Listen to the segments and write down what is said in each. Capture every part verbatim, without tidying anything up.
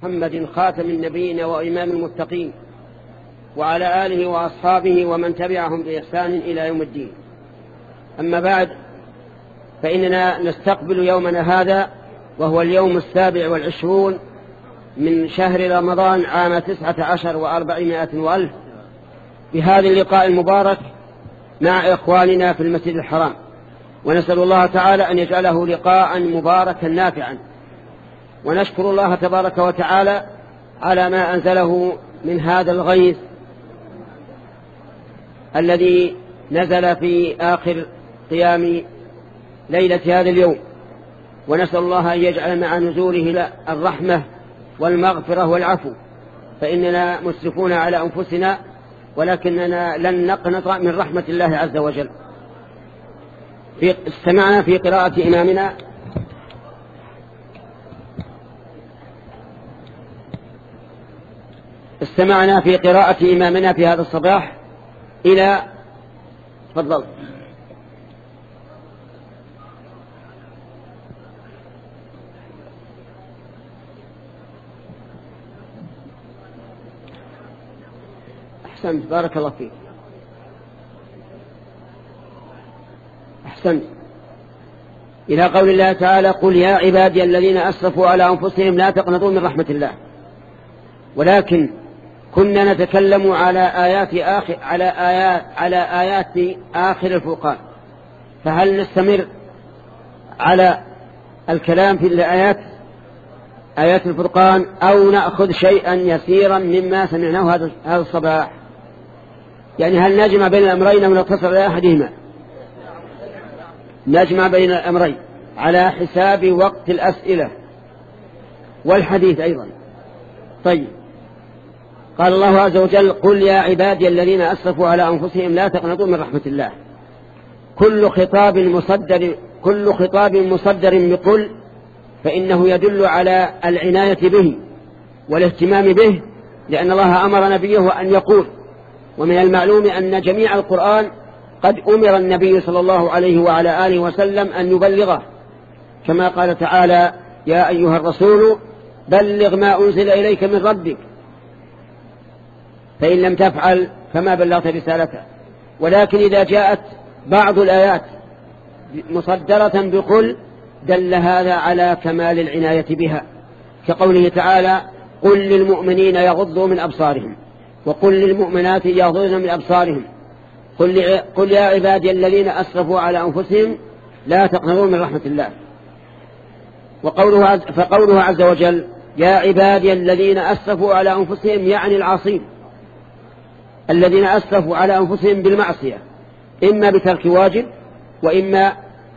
محمد خاتم النبيين وإمام المتقين وعلى آله وأصحابه ومن تبعهم بإحسان إلى يوم الدين. أما بعد، فإننا نستقبل يومنا هذا وهو اليوم السابع والعشرون من شهر رمضان عام تسعة عشر وأربعمائة وألف بهذا اللقاء المبارك مع إخواننا في المسجد الحرام، ونسأل الله تعالى أن يجعله لقاء مباركا نافعا، ونشكر الله تبارك وتعالى على ما أنزله من هذا الغيث الذي نزل في آخر قيام ليلة هذا اليوم، ونسأل الله أن يجعل مع نزوله الرحمة والمغفرة والعفو، فإننا مسرفون على أنفسنا ولكننا لن نقنط من رحمة الله عز وجل. في استمعنا في قراءة إمامنا استمعنا في قراءة إمامنا في هذا الصباح إلى تفضل أحسنت، بارك الله فيك، أحسنت، إلى قول الله تعالى: قل يا عبادي الذين أسرفوا على أنفسهم لا تقنطوا من رحمة الله. ولكن كنا نتكلم على آيات آخر على آيات على آيات آخر الفرقان، فهل نستمر على الكلام في الآيات آيات الفرقان أو نأخذ شيئا يسيرا مما سمعناه هذا الصباح؟ يعني هل نجمع بين الأمرين أو نقتصر على أحدهما؟ نجمع بين الأمرين على حساب وقت الأسئلة والحديث أيضا. طيب، قال الله عز وجل: قل يا عبادي الذين أسرفوا على أنفسهم لا تقنطوا من رحمة الله. كل خطاب مصدر كل خطاب مصدر بقل فإنه يدل على العناية به والاهتمام به، لأن الله أمر نبيه أن يقول. ومن المعلوم أن جميع القرآن قد أمر النبي صلى الله عليه وعلى آله وسلم أن يبلغه، كما قال تعالى: يا أيها الرسول بلغ ما أنزل إليك من ربك، فإن لم تفعل فما بلغت رسالته. ولكن إذا جاءت بعض الآيات مصدرة بقل دل هذا على كمال العناية بها، كقوله تعالى: قل للمؤمنين يغضوا من أبصارهم، وقل للمؤمنات يغضضن من أبصارهم، قل, قل يا عبادي الذين أسرفوا على أنفسهم لا تقنطوا من رحمة الله. وقوله عز فقوله عز وجل: يا عبادي الذين أسرفوا على أنفسهم، يعني العاصين الذين أسرفوا على أنفسهم بالمعصية، إما بترك واجب وإما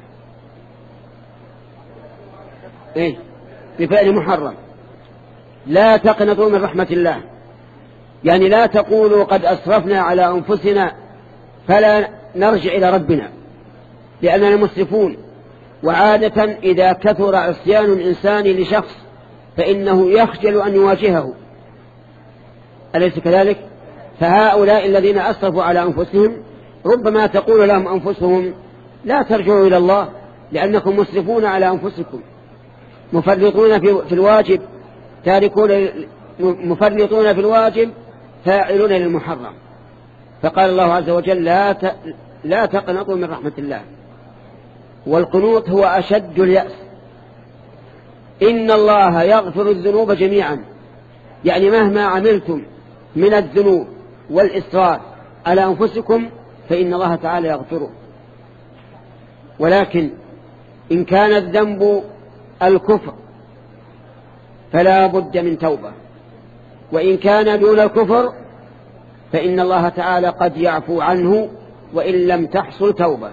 إيه بفعل محرم. لا تقنطوا من رحمة الله، يعني لا تقولوا قد أسرفنا على أنفسنا فلا نرجع إلى ربنا، لأننا مسرفون. وعادة إذا كثر عصيان الإنسان لشخص فإنه يخجل أن يواجهه، أليس كذلك؟ فهؤلاء الذين أسرفوا على أنفسهم ربما تقول لهم أنفسهم: لا ترجعوا إلى الله، لأنكم مسرفون على أنفسكم، مفرطون في الواجب، تاركون مفرطون في الواجب، فاعلون للمحرم. فقال الله عز وجل: لا لا تقنطوا من رحمة الله. والقنوط هو أشد اليأس. إن الله يغفر الذنوب جميعا، يعني مهما عملتم من الذنوب والإسراف على أنفسكم فإن الله تعالى يغفره. ولكن إن كان الذنب الكفر فلا بد من توبة، وإن كان دون الكفر فإن الله تعالى قد يعفو عنه وإن لم تحصل توبة.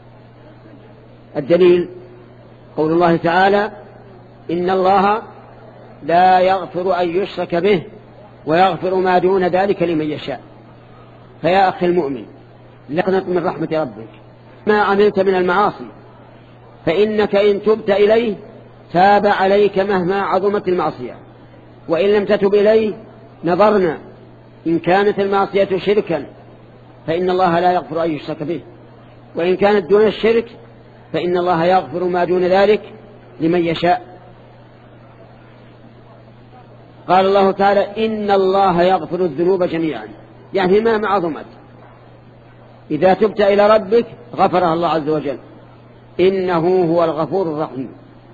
الدليل قول الله تعالى: إن الله لا يغفر أن يشرك به ويغفر ما دون ذلك لمن يشاء. فيا أخي المؤمن، لا تقنط من رحمة ربك. ما عملت من المعاصي فإنك إن تبت إليه تاب عليك مهما عظمت المعصية، وإن لم تتب إليه نظرنا. إن كانت المعصية شركا فإن الله لا يغفر أن يشرك به، وإن كانت دون الشرك فإن الله يغفر ما دون ذلك لمن يشاء. قال الله تعالى إن الله يغفر الذنوب جميعا، يعني ما عظمت، إذا تبت إلى ربك غفرها الله عز وجل، إنه هو الغفور الرحيم.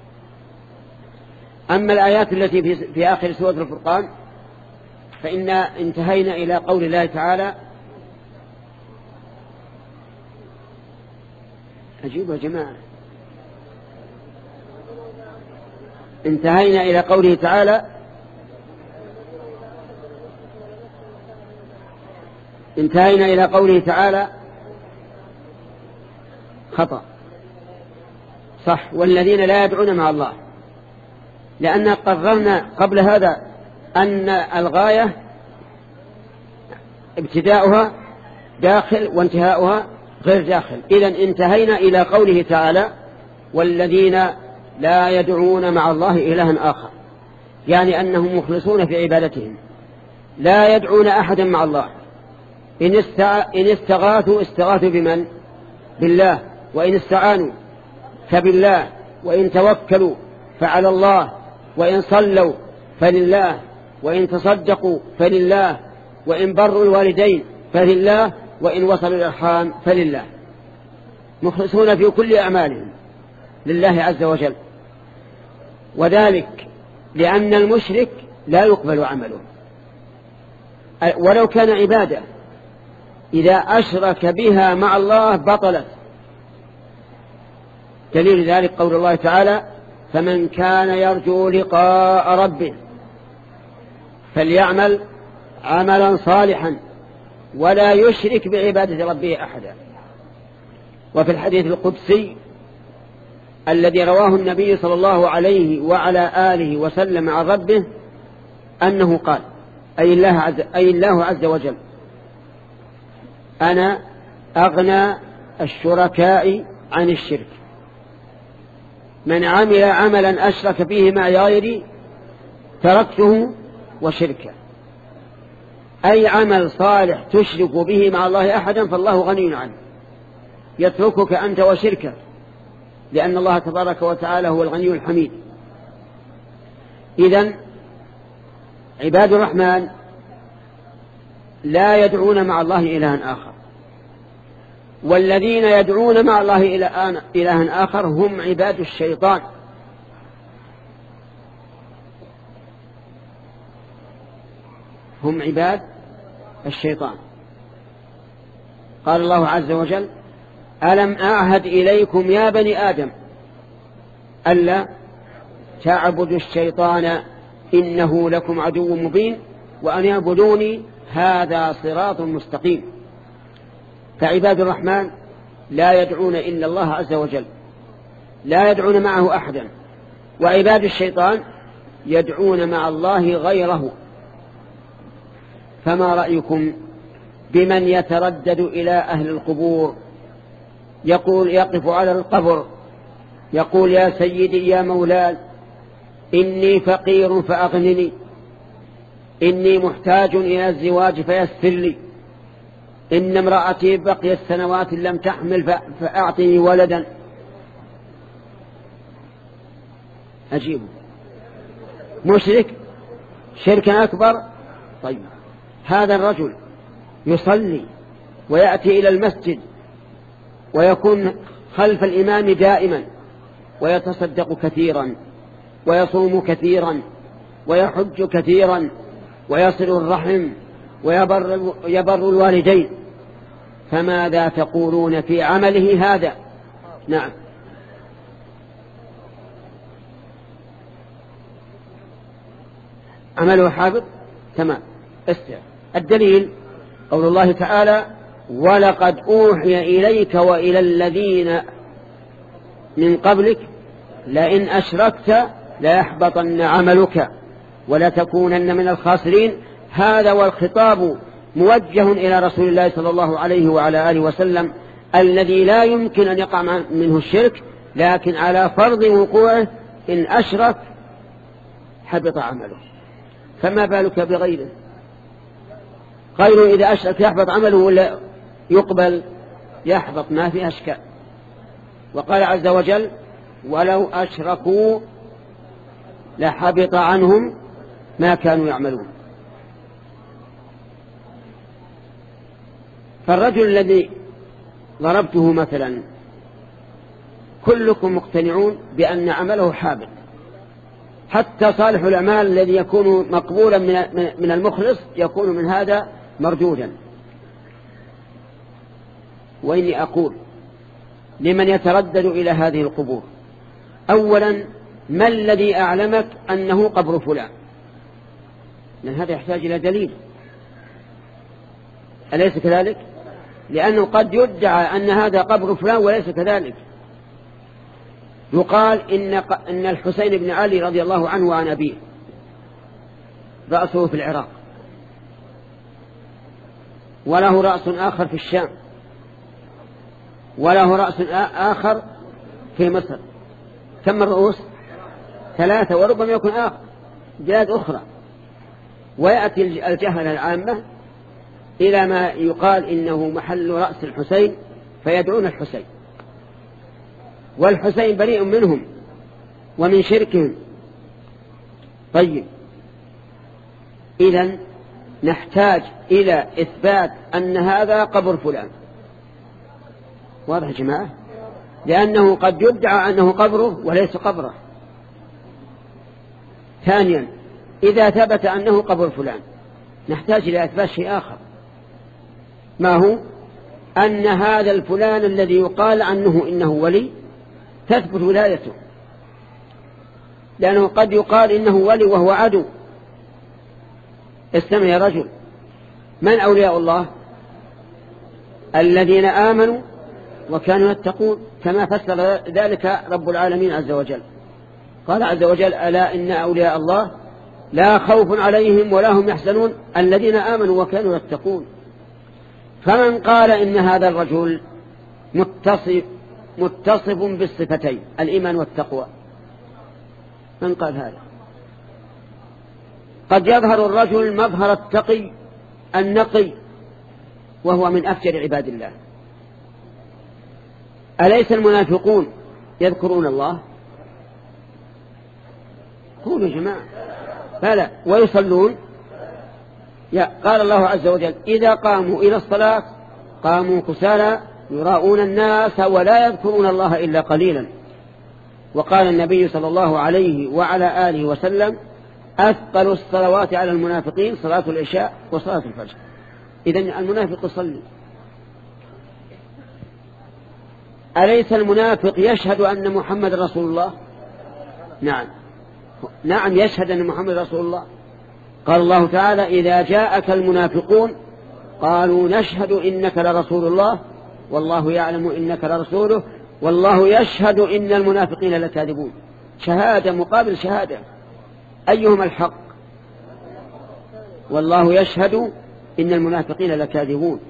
أما الآيات التي في, في آخر سورة الفرقان فإنا انتهينا إلى قول الله تعالى، أجيبوا يا جماعة، انتهينا إلى قوله تعالى انتهينا إلى قوله تعالى خطأ صح، والذين لا يدعون مع الله، لأن قررنا قبل هذا أن الغاية ابتداؤها داخل وانتهاؤها غير داخل. إذن انتهينا إلى قوله تعالى والذين لا يدعون مع الله إلها آخر، يعني أنهم مخلصون في عبادتهم، لا يدعون أحدا مع الله. إن استغاثوا استغاثوا بمن؟ بالله، وإن استعانوا فبالله، وإن توكلوا فعلى الله، وإن صلوا فلله، وإن تصدقوا فلله، وإن بروا الوالدين فلله، وإن وصلوا الأرحام فلله، مخلصون في كل أعمالهم لله عز وجل. وذلك لأن المشرك لا يقبل عمله ولو كان عبادة، إذا أشرك بها مع الله بطلت. دليل ذلك قول الله تعالى فمن كان يرجو لقاء ربه فليعمل عملا صالحا ولا يشرك بعبادة ربه أحدا. وفي الحديث القدسي الذي رواه النبي صلى الله عليه وعلى آله وسلم عن ربه أنه قال أي الله عز, أي الله عز وجل أنا أغنى الشركاء عن الشرك، من عمل عملا أشرك فيه مع غيري تركته وشركه، أي عمل صالح تشرك به مع الله أحدا فالله غني عنه، يتركك أنت وشركه، لأن الله تبارك وتعالى هو الغني الحميد. إذن عباد الرحمن لا يدعون مع الله إلها آخر، والذين يدعون مع الله إلها آخر هم عباد الشيطان. هم عباد الشيطان. قال الله عز وجل ألم أعهد إليكم يا بني آدم ألا تعبدوا الشيطان إنه لكم عدو مبين وأن يعبدوني هذا صراط مستقيم. فعباد الرحمن لا يدعون إلا الله عز وجل، لا يدعون معه أحدا، وعباد الشيطان يدعون مع الله غيره. فما رأيكم بمن يتردد إلى أهل القبور يقول يقف على القبر يقول يا سيدي يا مولاي إني فقير فأغنني، إني محتاج إلى الزواج فيسر لي، إن امرأتي بقيت سنوات لم تحمل فأعطني ولدا. أجيبه مشرك شركا أكبر. طيب هذا الرجل يصلي ويأتي إلى المسجد ويكون خلف الإمام دائما ويتصدق كثيرا ويصوم كثيرا ويحج كثيرا ويصل الرحم ويبر يبر الوالدين، فماذا تقولون في عمله هذا؟ نعم عمله حابط تمام. استع الدليل قول الله تعالى ولقد أوحي إليك وإلى الذين من قبلك لئن أشركت ليحبطن عملك ولتكونن من الخاسرين. هذا والخطاب موجه إلى رسول الله صلى الله عليه وعلى آله وسلم الذي لا يمكن أن يقع منه الشرك، لكن على فرض وقوعه إن أشرك حبط عمله، فما بالك بغيره؟ غيره إذا أشرك يحبط عمله ولا يقبل؟ يحبط ما فيها أشكال. وقال عز وجل ولو أشركوا لحبط عنهم ما كانوا يعملون. فالرجل الذي ضربته مثلا كلكم مقتنعون بأن عمله حابط، حتى صالح الأعمال الذي يكون مقبولا من المخلص يكون من هذا مردودا. وإني أقول لمن يتردد إلى هذه القبور: أولا، ما الذي أعلمك أنه قبر فلان؟ لأن هذا يحتاج إلى دليل، أليس كذلك؟ لأنه قد يدعى أن هذا قبر فلان وليس كذلك. يقال إن, إن الحسين بن علي رضي الله عنه وعن أبيه رأسه في العراق، وله رأس آخر في الشام، وله رأس آخر في مصر. كم الرؤوس؟ ثلاثة، وربما يكون آخر بلاد أخرى. ويأتي الجهل العامة إلى ما يقال إنه محل رأس الحسين فيدعون الحسين، والحسين بريء منهم ومن شركهم. طيب، إذن نحتاج إلى إثبات أن هذا قبر فلان. واضح يا جماعة؟ لأنه قد يدعى أنه قبره وليس قبره. ثانيا، إذا ثبت أنه قبر فلان نحتاج إلى إثبات شيء آخر، ما هو؟ أن هذا الفلان الذي يقال عنه إنه ولي تثبت ولايته، لأنه قد يقال إنه ولي وهو عدو. استمع يا رجل، من أولياء الله؟ الذين آمنوا وكانوا يتقون، كما فسر ذلك رب العالمين عز وجل. قال عز وجل: ألا إن أولياء الله لا خوف عليهم ولا هم يحزنون الذين آمنوا وكانوا يتقون. فمن قال إن هذا الرجل متصف متصف بالصفتين الإيمان والتقوى، من قال هذا؟ قد يظهر الرجل مظهر التقي النقي وهو من أفجر عباد الله. أليس المنافقون يذكرون الله؟ قولوا يا جماعة. فلا، ويصلون. قال الله عز وجل: إذا قاموا إلى الصلاة قاموا كسالى يراؤون الناس ولا يذكرون الله إلا قليلا. وقال النبي صلى الله عليه وعلى آله وسلم: أثقل الصلوات على المنافقين صلاة العشاء وصلاة الفجر. إذن المنافق يصلي. أليس المنافق يشهد أن محمد رسول الله؟ نعم نعم يشهد أن محمد رسول الله. قال الله تعالى: إذا جاءك المنافقون قالوا نشهد إنك لرسول الله والله يعلم إنك لرسوله والله يشهد إن المنافقين لكاذبون. شهادة مقابل شهادة، أيهما الحق؟ والله يشهد إن المنافقين لكاذبون.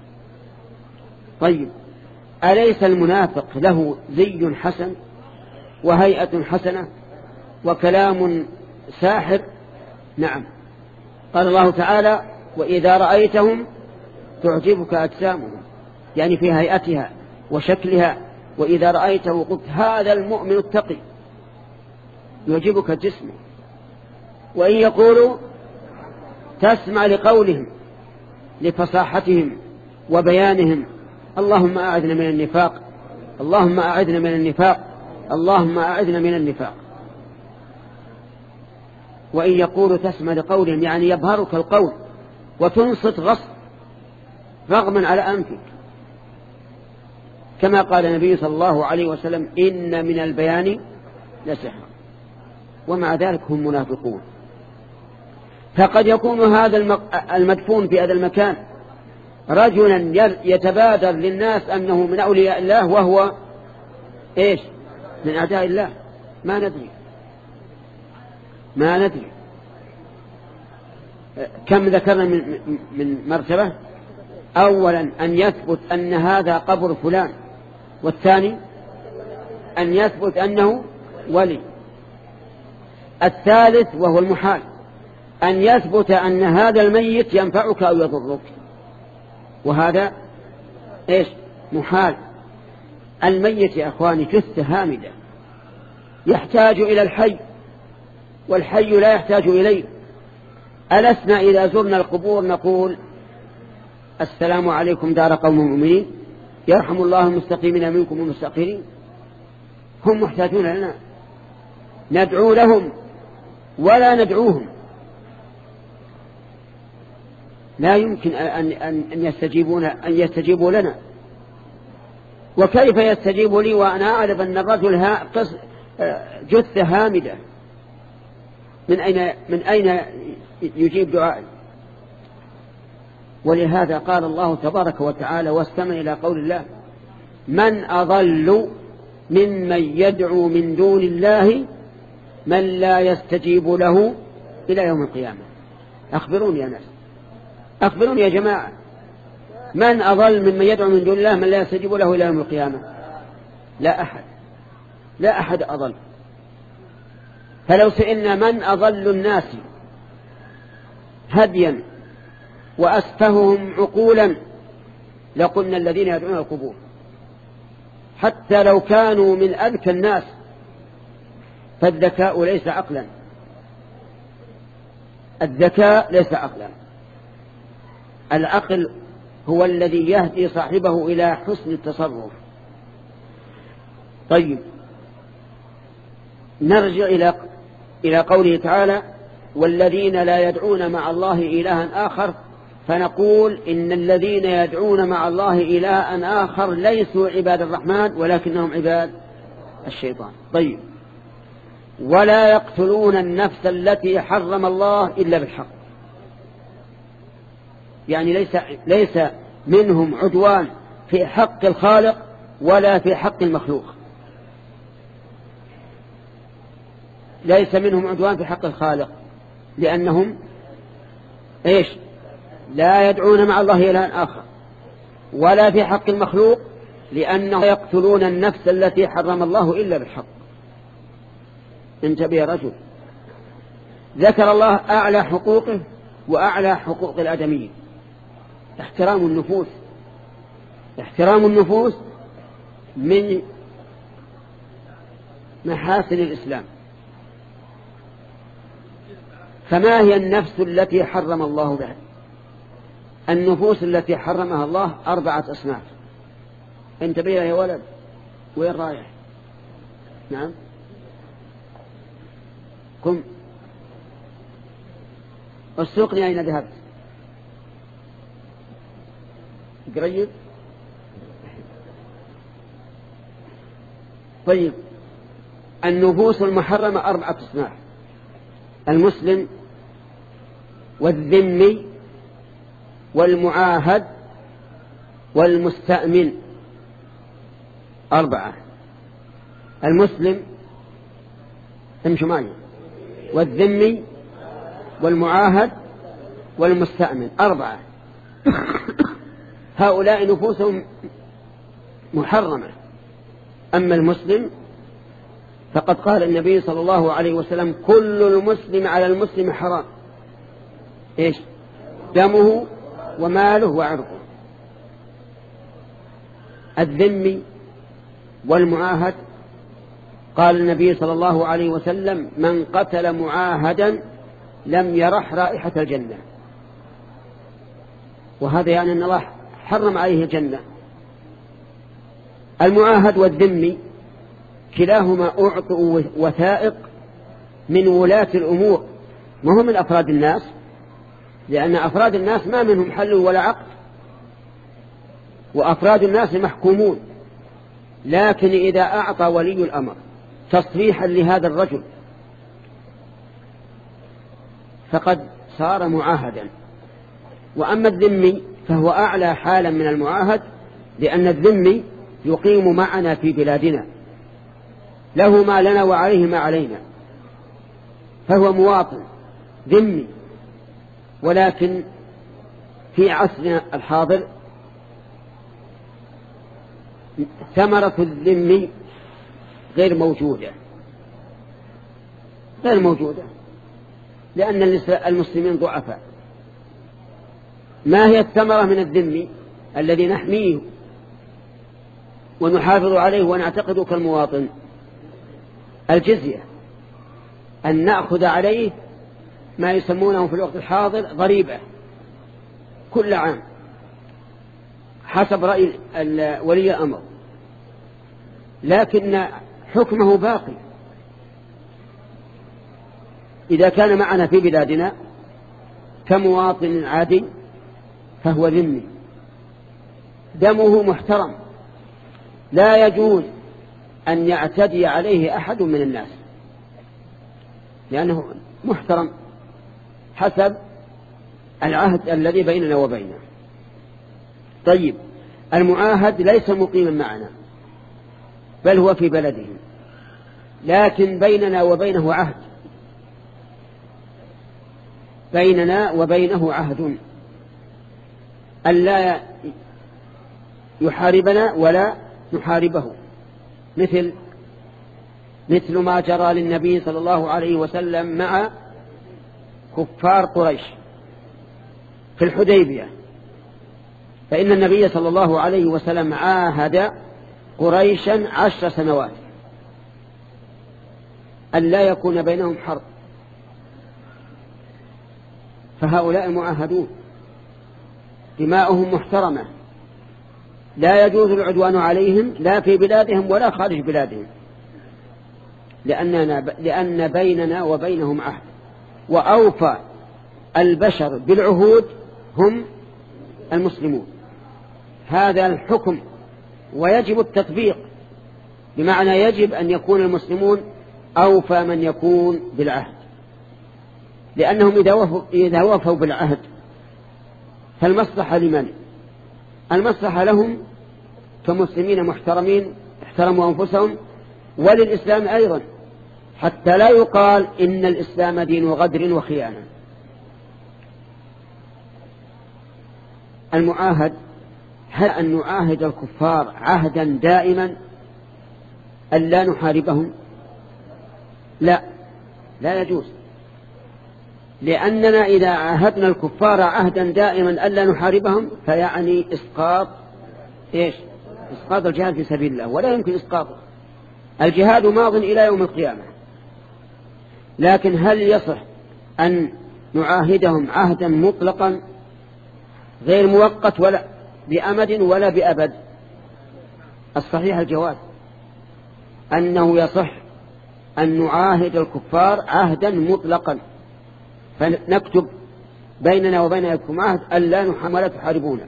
طيب، أليس المنافق له زي حسن وهيئة حسنة وكلام ساحر؟ نعم. قال الله تعالى: وإذا رأيتهم تعجبك أجسامهم، يعني في هيئتها وشكلها. وإذا رأيته قلت هذا المؤمن التقي، يعجبك جسمه. وإن يقولوا تسمع لقولهم لفصاحتهم وبيانهم: اللهم أعذنا من النفاق، اللهم أعذنا من النفاق، اللهم أعذنا من النفاق. وإن يقولوا تسمع لقولهم، يعني يبهرك القول وتنصت غصب رغما على أنفك، كما قال النبي صلى الله عليه وسلم: إن من البيان لسحر. ومع ذلك هم منافقون. فقد يكون هذا المدفون في هذا المكان رجلا يتبادر للناس أنه من أولياء الله وهو إيش؟ من أعداء الله. ما ندري ما ندري كم ذكرنا من, من مرتبة. أولا أن يثبت أن هذا قبر فلان، والثاني أن يثبت أنه ولي، الثالث وهو المحال أن يثبت أن هذا الميت ينفعك أو يضرك، وهذا إيش؟ محال. الميت يا أخواني جثة هامدة يحتاج إلى الحي، والحي لا يحتاج إليه. ألسنا إذا زرنا القبور نقول السلام عليكم دار قوم مؤمنين يرحم الله المستقيمين منكم والمستأخرين؟ هم محتاجون لنا، ندعو لهم ولا ندعوهم. لا يمكن أن, أن, يستجيبون أن يستجيبوا لنا. وكيف يستجيب لي وأنا أعرف أن الرجل جثة هامدة؟ من أين, من أين يجيب دعائي؟ ولهذا قال الله تبارك وتعالى واستمع إلى قول الله: من أضل ممن يدعو من دون الله من لا يستجيب له إلى يوم القيامة. أخبروني يا ناس، أخبروني يا جماعة، من أضل ممن يدعو من دون الله من لا يستجيب له إلى يوم القيامة؟ لا أحد، لا أحد أضل. فلو سئلنا من أضل الناس هديا وأسفههم عقولا لقلنا الذين يدعون القبور، حتى لو كانوا من أذكى الناس. فالذكاء ليس عقلا، الذكاء ليس عقلا. العقل هو الذي يهدي صاحبه إلى حسن التصرف. طيب، نرجع إلى إلى قوله تعالى: والذين لا يدعون مع الله إلها آخر. فنقول إن الذين يدعون مع الله إلها آخر ليسوا عباد الرحمن ولكنهم عباد الشيطان. طيب، ولا يقتلون النفس التي حرم الله إلا بالحق. يعني ليس, ليس منهم عدوان في حق الخالق ولا في حق المخلوق. ليس منهم عدوان في حق الخالق لأنهم إيش؟ لا يدعون مع الله إلها آخر، ولا في حق المخلوق لأنهم يقتلون النفس التي حرم الله إلا بالحق. انتبه يا رجل، ذكر الله أعلى حقوقه وأعلى حقوق الآدميين: احترام النفوس. احترام النفوس من محاسن الإسلام. فما هي النفس التي حرم الله بها؟ النفوس التي حرمها الله أربعة أصناف. انتبه يا ولد، وين رايح؟ نعم، قم اسوقني أين ذهبت؟ قريب. طيب، النفوس المحرمة أربعة أصناف: المسلم والذمي والمعاهد والمستأمن. أربعة: المسلم، امشوا معي، والذمي والمعاهد والمستأمن. أربعة. هؤلاء نفوسهم محرمة. أما المسلم فقد قال النبي صلى الله عليه وسلم: كل المسلم على المسلم حرام. إيش؟ دمه وماله وعرضه. الذمي والمعاهد قال النبي صلى الله عليه وسلم: من قتل معاهدا لم يرح رائحة الجنة. وهذا يعني أن الله حرم عليه الجنة. المعاهد والذمي كلاهما أعطوا وثائق من ولاة الأمور، ما هم من أفراد الناس، لأن أفراد الناس ما منهم حل ولا عقد، وأفراد الناس محكومون. لكن إذا أعطى ولي الأمر تصريحا لهذا الرجل فقد صار معاهدا. وأما الذمي فهو أعلى حالا من المعاهد، لأن الذمي يقيم معنا في بلادنا، له ما لنا وعليه ما علينا، فهو مواطن ذمي. ولكن في عصرنا الحاضر ثمرة الذمي غير موجودة، غير موجودة، لأن المسلمين ضعفاء. ما هي الثمرة من الذمي الذي نحميه ونحافظ عليه ونعتقده كالمواطن؟ الجزية، أن نأخذ عليه ما يسمونه في الوقت الحاضر ضريبة كل عام حسب رأي ولي الأمر، لكن حكمه باقي. إذا كان معنا في بلادنا كمواطن عادي فهو ذمي، دمه محترم، لا يجوز أن يعتدي عليه أحد من الناس لأنه محترم حسب العهد الذي بيننا وبينه. طيب، المعاهد ليس مقيما معنا بل هو في بلده، لكن بيننا وبينه عهد، بيننا وبينه عهد ألا يحاربنا ولا نحاربه، مثل مثل ما جرى للنبي صلى الله عليه وسلم مع كفار قريش في الحديبية، فإن النبي صلى الله عليه وسلم عاهد قريشا عشر سنوات أن لا يكون بينهم حرب، فهؤلاء معاهدون دماؤهم محترمة، لا يجوز العدوان عليهم لا في بلادهم ولا خارج بلادهم، لأننا لأن بيننا وبينهم عهد، وأوفى البشر بالعهود هم المسلمون. هذا الحكم ويجب التطبيق، بمعنى يجب أن يكون المسلمون أوفى من يكون بالعهد، لأنهم إذا وفوا, إذا وفوا بالعهد فالمصلحة لمن؟ المصلحة لهم كمسلمين محترمين احترموا أنفسهم، وللإسلام أيضا، حتى لا يقال إن الإسلام دين غدر وخيانة. المعاهد، هل أن نعاهد الكفار عهدا دائما ألا نحاربهم؟ لا، لا يجوز، لأننا إذا عاهدنا الكفار عهدا دائما ألا نحاربهم فيعني إسقاط إيش؟ إسقاط الجهاد في سبيل الله، ولا يمكن إسقاطه. الجهاد ماض إلى يوم القيامة، لكن هل يصح أن نعاهدهم عهدا مطلقا غير مؤقت ولا بأمد ولا بأبد؟ الصحيح الجواز أنه يصح أن نعاهد الكفار عهدا مطلقا، فنكتب بيننا وبينكم عهد ألا ولا تحاربونا،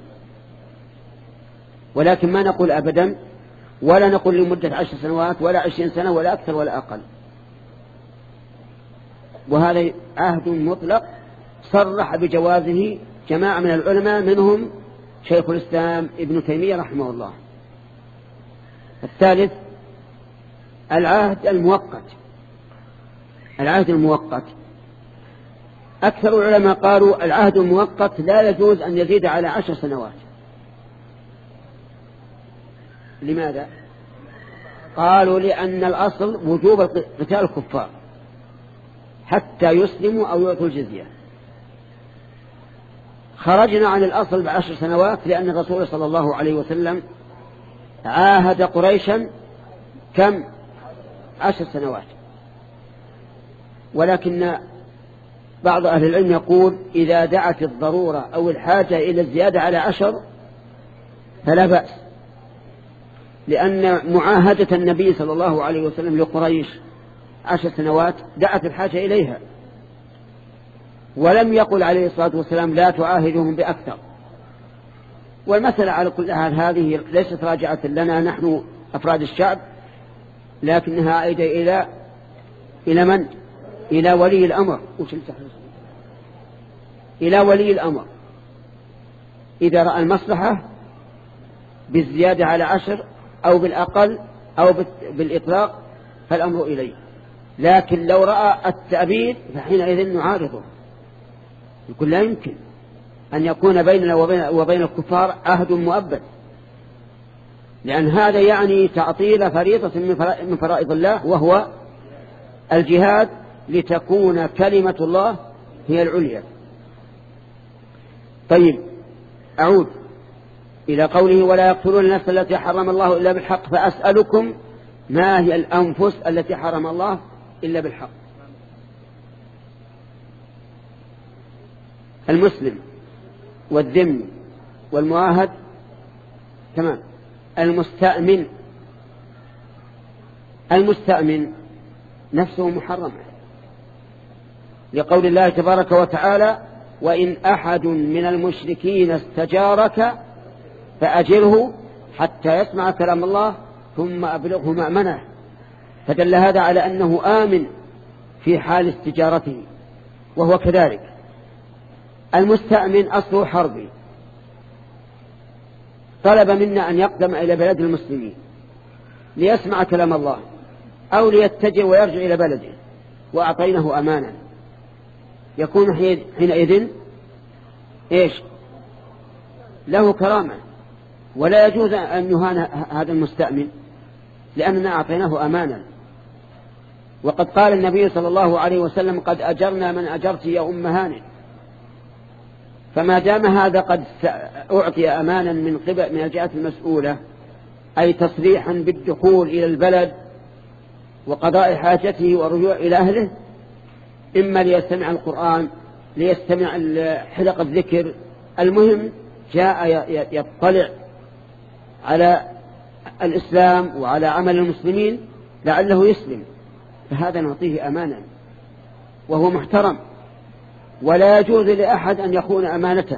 ولكن ما نقول أبدا، ولا نقول لمدة عشر سنوات ولا عشرين سنة ولا أكثر ولا أقل. وهذا عهد مطلق صرح بجوازه جماعة من العلماء، منهم شيخ الإسلام ابن تيمية رحمه الله. الثالث العهد المؤقت. العهد المؤقت أكثر العلماء قالوا العهد المؤقت لا يجوز أن يزيد على عشر سنوات. لماذا؟ قالوا لأن الأصل وجوب قتال الكفار حتى يسلموا أو يعطوا الجزية. خرجنا عن الأصل بعشر سنوات لأن الرسول صلى الله عليه وسلم عاهد قريشا كم؟ عشر سنوات. ولكن بعض أهل العلم يقول إذا دعت الضرورة أو الحاجة إلى الزيادة على عشر فلا بأس، لأن معاهدة النبي صلى الله عليه وسلم لقريش عشر سنوات دعت الحاجة إليها، ولم يقل عليه الصلاة والسلام لا تعاهدهم بأكثر. والمسألة على كل حال هذه ليست راجعة لنا نحن أفراد الشعب، لكنها عائدة إلى إلى من؟ إلى ولي الأمر. إلى ولي الأمر إذا رأى المصلحة بالزيادة على عشر أو بالأقل أو بالإطلاق فالأمر إليه. لكن لو رأى التأبيد فحينئذ نعارضه، يقول لا يمكن أن يكون بيننا وبين, وبين الكفار عهد مؤبد، لأن هذا يعني تعطيل فريضة من فرائض الله وهو الجهاد لتكون كلمة الله هي العليا. طيب، أعود إلى قوله ولا يقتلون النفس التي حرم الله إلا بالحق، فأسألكم ما هي الأنفس التي حرم الله إلا بالحق؟ المسلم والذمي والمعاهد تمام. المستأمن المستأمن نفسه محرم، لقول الله تبارك وتعالى: وإن أحد من المشركين استجارك فأجره حتى يسمع كلام الله ثم أبلغه مأمنه. فدل هذا على أنه آمن في حال استجارته، وهو كذلك. المستأمن أصله حربي، طلب منا أن يقدم إلى بلد المسلمين ليسمع كلام الله أو ليتجه ويرجع إلى بلده، وأعطيناه أمانا، يكون حينئذ إيش؟ له كرامة، ولا يجوز أن يهان هذا المستأمن لأننا أعطيناه أمانا. وقد قال النبي صلى الله عليه وسلم: قد أجرنا من أجرت يا أم هانئ. فما دام هذا قد أعطي أمانا من قبل من الجهات المسؤولة، أي تصريحا بالدخول إلى البلد وقضاء حاجته والرجوع إلى أهله، إما ليستمع القرآن، ليستمع حلق الذكر، المهم جاء يطلع على الإسلام وعلى عمل المسلمين لعله يسلم، فهذا نعطيه أمانا وهو محترم، ولا يجوز لأحد أن يخون أمانته.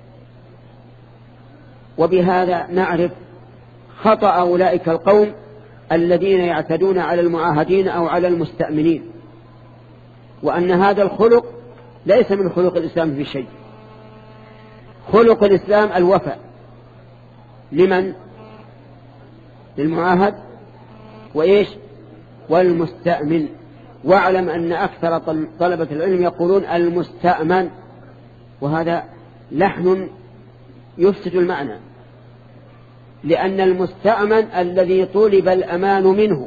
وبهذا نعرف خطأ أولئك القوم الذين يعتدون على المعاهدين أو على المستأمنين، وأن هذا الخلق ليس من خلق الإسلام في شيء. خلق الإسلام الوفاء لمن؟ للمعاهد وإيش؟ والمستأمن. واعلم أن أكثر طلبة العلم يقولون المستأمن، وهذا لحن يفسد المعنى، لأن المستأمن الذي طلب الأمان منه،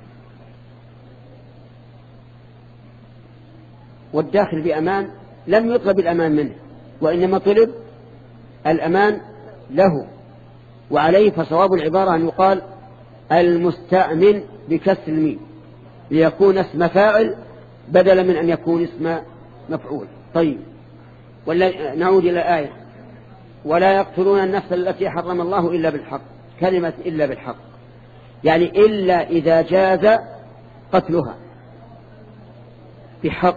والداخل بأمان لم يطلب الأمان منه، وإنما طلب الأمان له. وعليه فصواب العبارة أن يقال المستأمن بكسر الميم ليكون اسم فاعل بدلا من أن يكون اسم مفعول. طيب، ولا نعود إلى الآية: ولا يقتلون النفس التي حرم الله إلا بالحق. كلمة إلا بالحق يعني إلا إذا جاز قتلها بحق.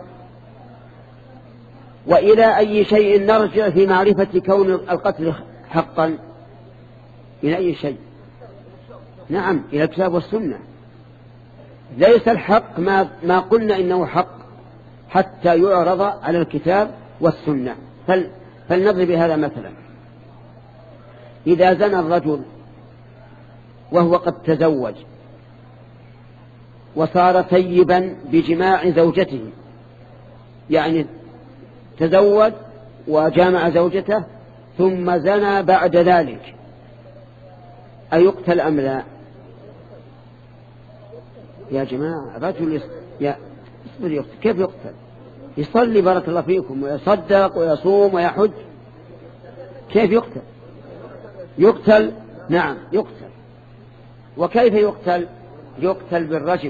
وإلى أي شيء نرجع في معرفة كون القتل حقا؟ إلى أي شيء؟ نعم، إلى الكتاب والسنة. ليس الحق ما, ما قلنا إنه حق حتى يعرض على الكتاب والسنة. فل فلنضرب هذا مثلا: إذا زنى الرجل وهو قد تزوج وصار ثيبا بجماع زوجته، يعني تزوج وجامع زوجته ثم زنى بعد ذلك، أيقتل أم لا؟ يا جماعة، رجل يص... يا... كيف يقتل؟ يصلي بارك الله فيكم ويصدق ويصوم ويحج، كيف يقتل؟ يقتل، نعم يقتل. وكيف يقتل؟ يقتل بالرجم.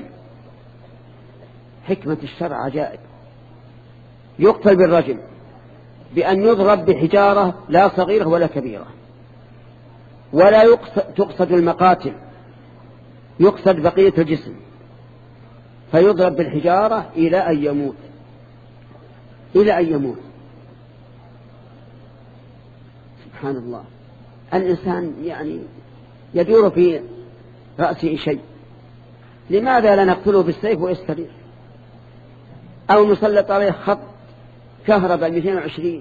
حكمة الشرع عجائب. يقتل بالرجم بأن يضرب بحجارة لا صغيرة ولا كبيرة، ولا يقصد تقصد المقاتل، يقصد بقية الجسم، فيضرب بالحجارة إلى أن يموت، إلى أن يموت. سبحان الله، الإنسان يعني يدور في رأسه شيء. لماذا لا نقتله بالسيف ويستريح؟ أو نسلط عليه خط كهرباء مئتين وعشرين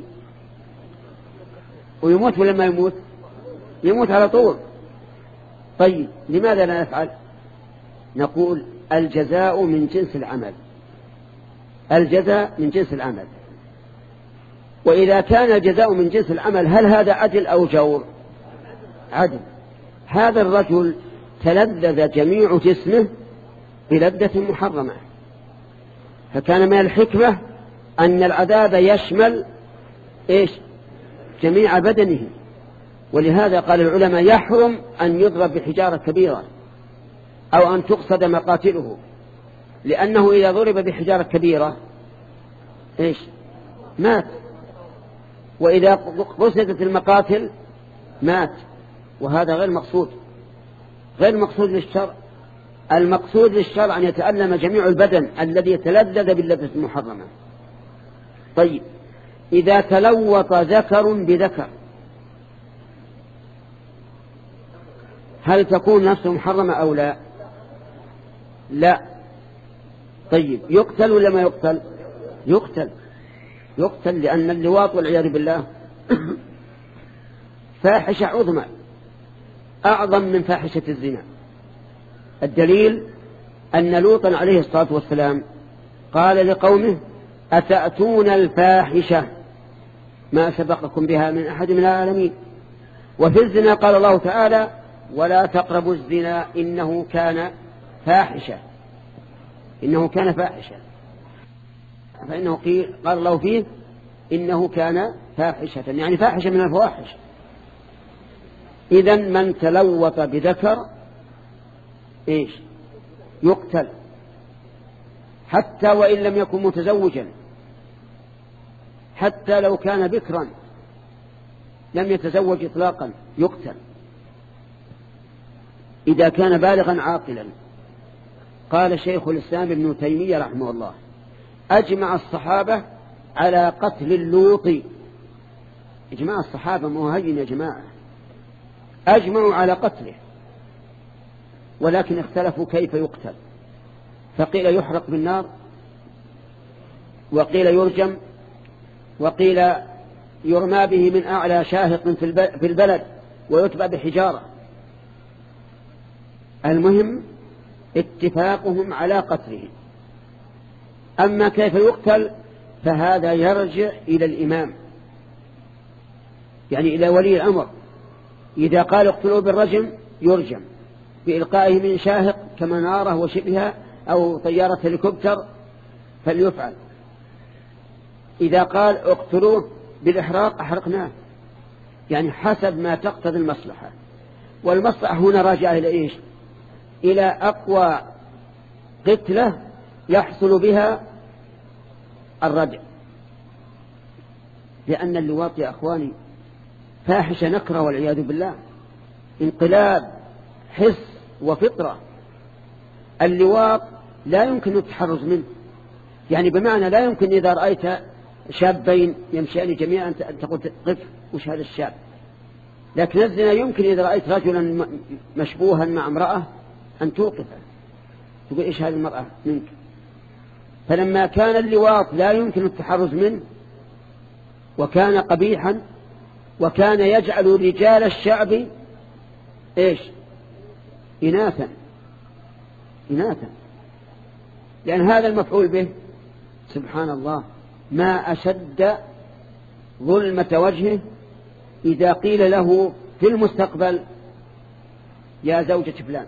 ويموت، ولا ما يموت؟ يموت على طول. طيب، لماذا لا نفعل؟ نقول الجزاء من جنس العمل، الجزاء من جنس العمل. وإذا كان الجزاء من جنس العمل، هل هذا عدل أو جور؟ عدل. هذا الرجل تلذذ جميع جسمه بلذة محرمة، فكان من الحكمة أن العذاب يشمل إيش؟ جميع بدنه. ولهذا قال العلماء يحرم أن يضرب بحجارة كبيرة أو أن تقصد مقاتله، لأنه إذا ضرب بحجارة كبيرة إيش؟ مات. وإذا قصدت المقاتل مات، وهذا غير مقصود، غير مقصود للشرع. المقصود للشرع أن يتألم جميع البدن الذي يتلذذ باللذة المحرمة. طيب إذا تلوط ذكر بذكر هل تكون نفسه محرمة أو لا؟ لا. طيب يقتل ولا ما يقتل؟ يقتل، يقتل، لأن اللواط والعياذ بالله فاحشة عظمى أعظم من فاحشة الزنا. الدليل أن لوطا عليه الصلاة والسلام قال لقومه أتأتون الفاحشة ما سبقكم بها من أحد من العالمين. وفي الزنا قال الله تعالى ولا تقربوا الزنا إنه كان فاحشة، إنه كان فاحشة، فإنه قال الله فيه إنه كان فاحشة، يعني فاحشة من الفواحش. إذن من تلوث بذكر إيش؟ يقتل، حتى وإن لم يكن متزوجا، حتى لو كان بكرا لم يتزوج إطلاقا يقتل إذا كان بالغا عاقلا. قال شيخ الإسلام ابن تيمية رحمه الله أجمع الصحابة على قتل اللوط. إجماع الصحابة مهين يا جماعة، أجمعوا على قتله، ولكن اختلفوا كيف يقتل، فقيل يحرق بالنار، وقيل يرجم، وقيل يرمى به من أعلى شاهق في البلد ويتبع بحجارة. المهم اتفاقهم على قتله. أما كيف يقتل فهذا يرجع إلى الإمام، يعني إلى ولي الأمر. إذا قال اقتلوا بالرجم يرجم بإلقائه من شاهق كمنارة وشبهها أو طيارة هليكوبتر فليفعل. إذا قال اقتلوه بالإحراق أحرقناه، يعني حسب ما تقتضي المصلحة. والمصلحة هنا راجعة إلى إيش؟ إلى أقوى قتلة يحصل بها الردع، لأن اللواط يا أخواني فاحشة نكرة والعياذ بالله، انقلاب حس وفطرة. اللواط لا يمكن التحرز منه، يعني بمعنى لا يمكن إذا رأيت شابين يمشيان جميعا أن تقول قف وش هذا الشاب. لكن الزنا يمكن إذا رأيت رجلا مشبوها مع امرأة أن توقفه، تقول إيش هذه المرأة منك. فلما كان اللواط لا يمكن التحرز منه وكان قبيحا وكان يجعل رجال الشعب إيش؟ إناثا، إناثا، لأن هذا المفعول به سبحان الله ما أشد ظلمة وجهه إذا قيل له في المستقبل يا زوجة فلان.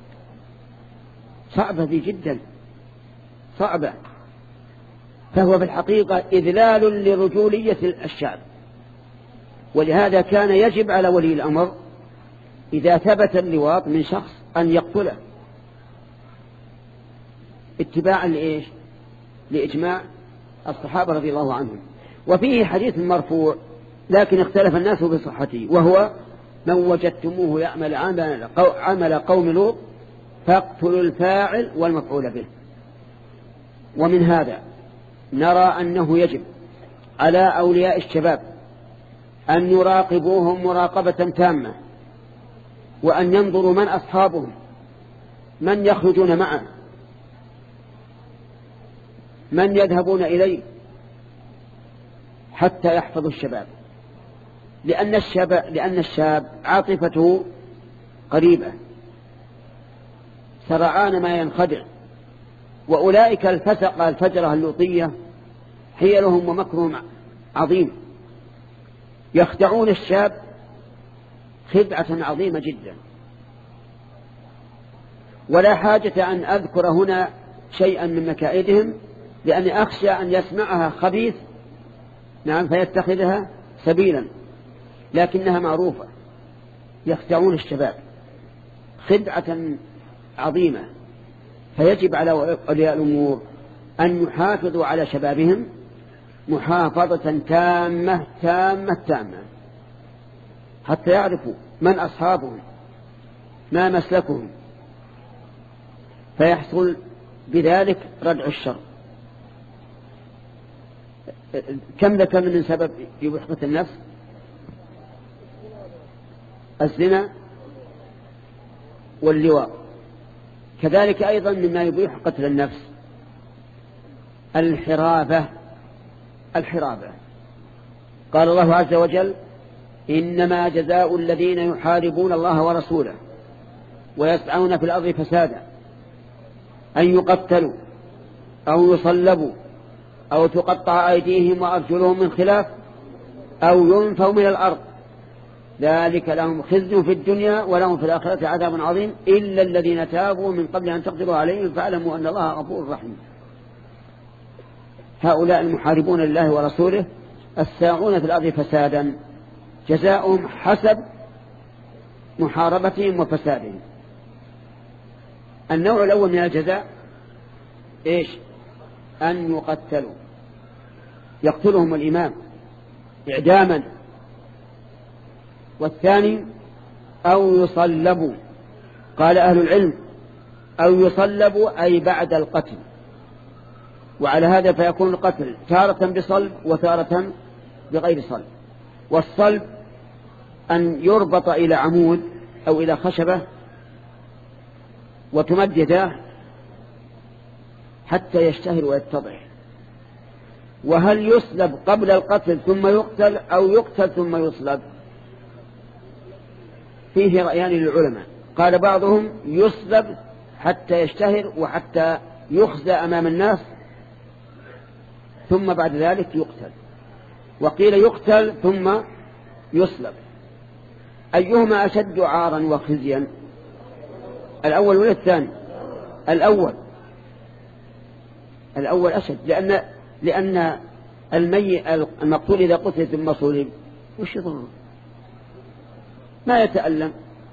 صعبة ذي جدا، صعبة. فهو في الحقيقة إذلال لرجولية الشعب. ولهذا كان يجب على ولي الأمر إذا ثبت اللواط من شخص أن يقتله اتباعا لإيش؟ لإجماع الصحابة رضي الله عنهم. وفيه حديث مرفوع لكن اختلف الناس بصحته، وهو من وجدتموه يعمل عمل قوم لوط فاقتلوا الفاعل والمفعول به. ومن هذا نرى أنه يجب على أولياء الشباب أن يراقبوهم مراقبة تامة، وأن ينظروا من أصحابهم، من يخرجون معه، من يذهبون إليه، حتى يحفظوا الشباب. لأن الشاب, لأن الشاب عاطفته قريبة سرعان ما ينخدع. وأولئك الفسق الفجرة اللوطية حيلهم ومكرهم عظيم، يخدعون الشاب خدعة عظيمة جدا. ولا حاجة أن أذكر هنا شيئا من مكائدهم، لأني أخشى أن يسمعها خبيث نعم فيتخذها سبيلا، لكنها معروفة. يخدعون الشباب خدعة عظيمة. فيجب على أولياء الأمور أن يحافظوا على شبابهم محافظة تامة تامة تامة حتى يعرفوا من أصحابهم ما مسلكهم، فيحصل بذلك ردع الشر. كم ذكرنا من سبب يبحث النفس؟ الزنا واللواء. كذلك أيضا مما يبيح قتل النفس الحرابة. الحرابة قال الله عز وجل: إنما جزاء الذين يحاربون الله ورسوله ويسعون في الأرض فسادا أن يقتلوا أو يصلبوا أو تقطع أيديهم وأرجلهم من خلاف أو ينفوا من الأرض، ذلك لهم خزي في الدنيا ولهم في الآخرة عذاب عظيم إلا الذين تابوا من قبل أن تقدروا عليهم فاعلموا أن الله غفور رحيم. هؤلاء المحاربون لله ورسوله الساعون في الأرض فسادا جزاؤهم حسب محاربتهم وفسادهم. النوع الأول من الجزاء إيش؟ أن يقتلوا، يقتلهم الإمام إعداما. والثاني أو يصلبوا، قال أهل العلم أو يصلبوا أي بعد القتل، وعلى هذا فيكون القتل تارة بصلب وتارة بغير صلب. والصلب أن يربط إلى عمود أو إلى خشبة وتمد يداه حتى يشتهر ويتضح. وهل يصلب قبل القتل ثم يقتل أو يقتل ثم يصلب؟ فيه رأيان للعلماء. قال بعضهم يصلب حتى يشتهر وحتى يخزى أمام الناس ثم بعد ذلك يقتل، وقيل يقتل ثم يصلب. أيهما أشد عارا وخزيا، الأول ولا الثاني؟ الأول. الأول أشد، لأن لأن المي المقتول إذا قتل ثم صلب وش يضره؟ ما يتألم،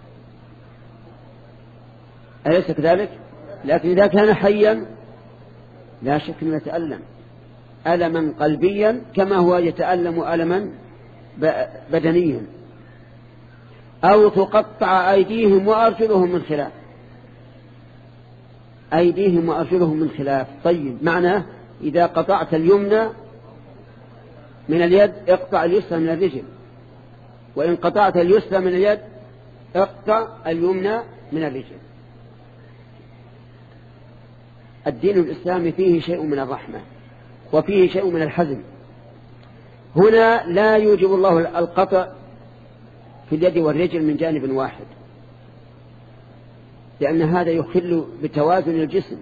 أليس كذلك؟ لكن إذا كان حيا لا شك أنه يتألم ألما قلبيا كما هو يتألم ألما بدنيا. أو تقطع أيديهم وأرجلهم من خلاف. أيديهم وأرجلهم من خلاف، طيب معناه إذا قطعت اليمنى من اليد اقطع اليسرى من الرجل، وإن قطعت اليسرى من اليد اقطع اليمنى من الرجل. الدين الإسلامي فيه شيء من الرحمة وفيه شيء من الحزم. هنا لا يوجب الله القطع في اليد والرجل من جانب واحد، لأن هذا يخل بتوازن الجسم،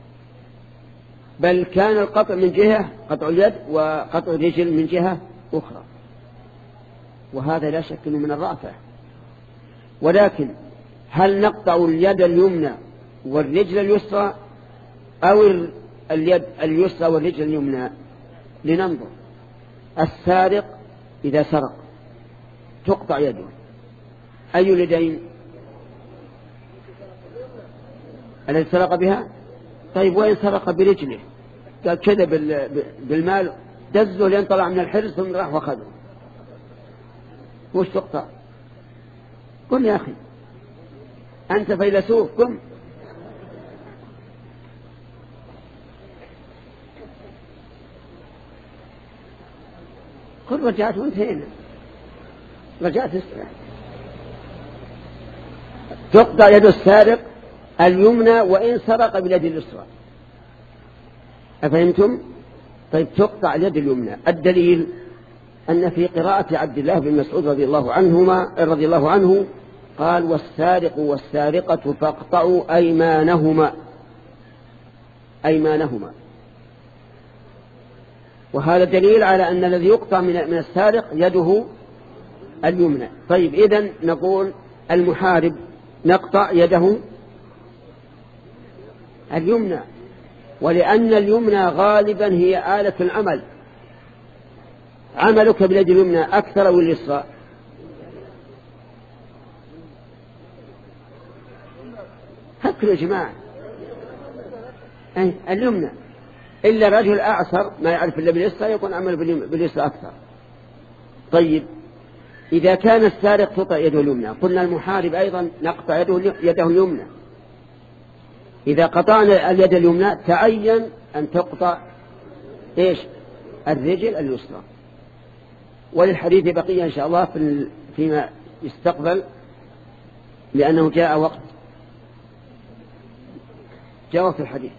بل كان القطع من جهة قطع اليد وقطع الرجل من جهة أخرى، وهذا لا شك أنه من الرأفة. ولكن هل نقطع اليد اليمنى والرجل اليسرى أو اليد اليسرى والرجل اليمنى؟ لننظر. السارق إذا سرق تقطع يده، أي اليدين؟ الذي سرق بها. طيب وين سرق برجله؟ قال كذا بالمال دزه لين طلع من الحرز ثم راح وخذه، وش تقطع؟ قل يا أخي أنت فيلسوف، قم. قل رجعت وانتهينا، رجعت اسرع. تقطع يد السارق اليمنى وإن سرق باليد اليسرى، أفهمتم؟ طيب تقطع اليد اليمنى. الدليل أن في قراءة عبد الله بن مسعود رضي الله عنهما رضي الله عنه قال: والسارق والسارقة فاقطعوا أيمانهما. أيمانهما. وهذا دليل على أن الذي يقطع من من السارق يده اليمنى. طيب إذن نقول المحارب نقطع يده اليمنى، ولأن اليمنى غالبا هي آلة العمل. عملك باليد اليمنى أكثر أو اليسرى؟ فكروا يا جماعة. أي اليمنى. إلا رجل أعسر ما يعرف إلا باليسرى يكون عمل باليسرى أكثر. طيب إذا كان السارق تقطع يده اليمنى، قلنا المحارب أيضا نقطع يده, يده اليمنى. إذا قطعنا اليد اليمنى تعين أن تقطع إيش الرجل اليسرى. وللحديث بقية إن شاء الله في فيما يستقبل، لأنه جاء وقت جاء وقت الحديث.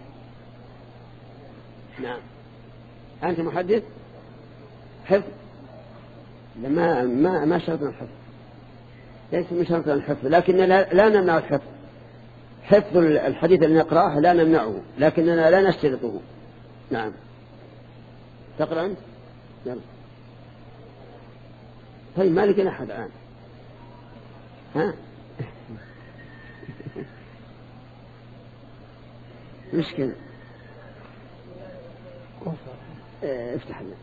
نعم. أنت محدث حفظ؟ ما ما ما شرطنا الحفظ، ليس من شرطنا الحفظ، لكن لا, لا نمنع الحفظ. حفظ الحديث اللي نقرأه لا نمنعه، لكننا لا نشترطه. نعم. تقرأ أنت؟ يلا. طيب ما لقينا أحد الآن. ها؟ مشكلة. اه افتح لنا.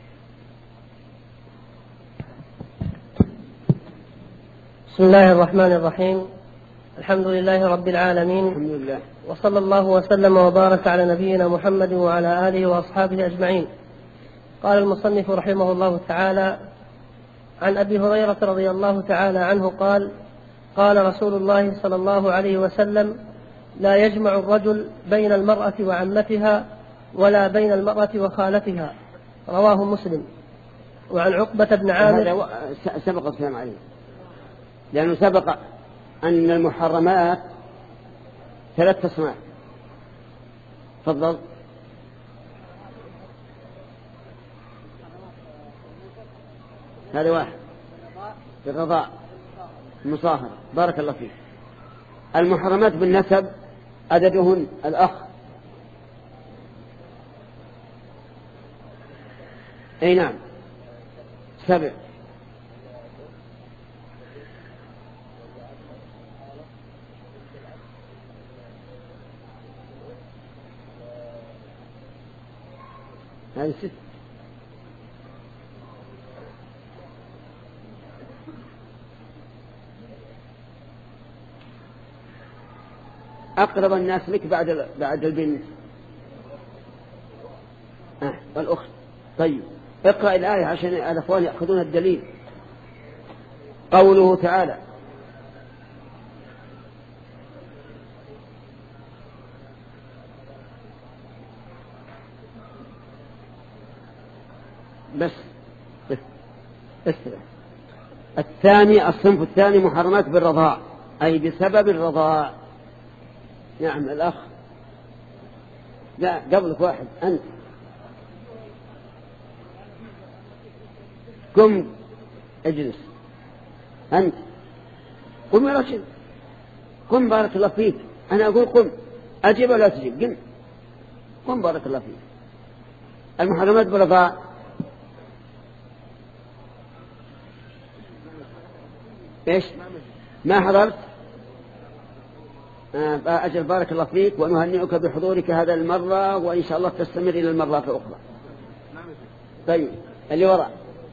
بسم الله الرحمن الرحيم. الحمد لله رب العالمين، الحمد لله، وصلى الله وسلم وبارك على نبينا محمد وعلى آله وأصحابه أجمعين. قال المصنف رحمه الله تعالى: عن أبي هريرة رضي الله تعالى عنه قال: قال رسول الله صلى الله عليه وسلم: لا يجمع الرجل بين المرأة وعمتها ولا بين المرأة وخالتها. رواه مسلم. وعن عقبة بن عامر. سبق الكلام عليه، لأنه سبق أن المحرمات ثلاث أصناف. تفضل. هذا واحد بالرضاء المصاهرة. بارك الله فيك. المحرمات بالنسب عددهن الأخ. أي نعم سبع. هذه ست. أقرب الناس لك بعد بعد البنت آه والأخت. طيب اقرأ الآية عشان الأخوان يأخذون الدليل. قوله تعالى: بس استرح. الثاني الصنف الثاني محرمات بالرضاع، أي بسبب الرضاع. نعم الأخ. لا قبلك واحد أنت. قم اجلس أنت. قم يا رجل قم. بارك الله فيك. أنا أقول قم. أجيب ولا تجيب؟ قم قم. بارك الله فيك. المحرمات بالرضاع إيش؟ ما حضرت؟ آه أجل. بارك الله فيك، ونهنئك بحضورك هذا المرة، وإن شاء الله تستمر إلى المرات الأخرى. طيب اللي وراء.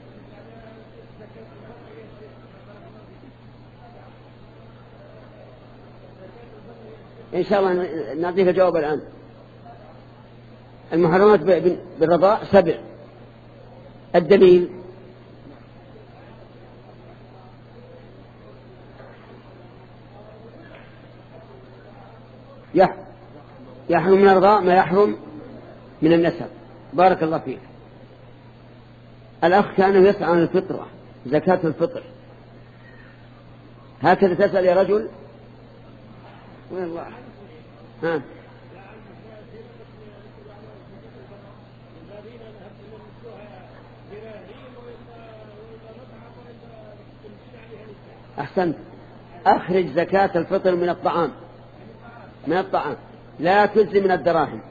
إن شاء الله نعطيك جواب الآن. المحرمات بالرضاء سبع. الدليل: يحرم من الرضاء ما يحرم من النسب. بارك الله فيك. الأخ كان يسعى عن الفطرة، زكاة الفطر. هكذا تسأل يا رجل؟ وين الله؟ ها أحسنت. أخرج زكاة الفطر من الطعام، من الطعام لا تجزي من الدراهم.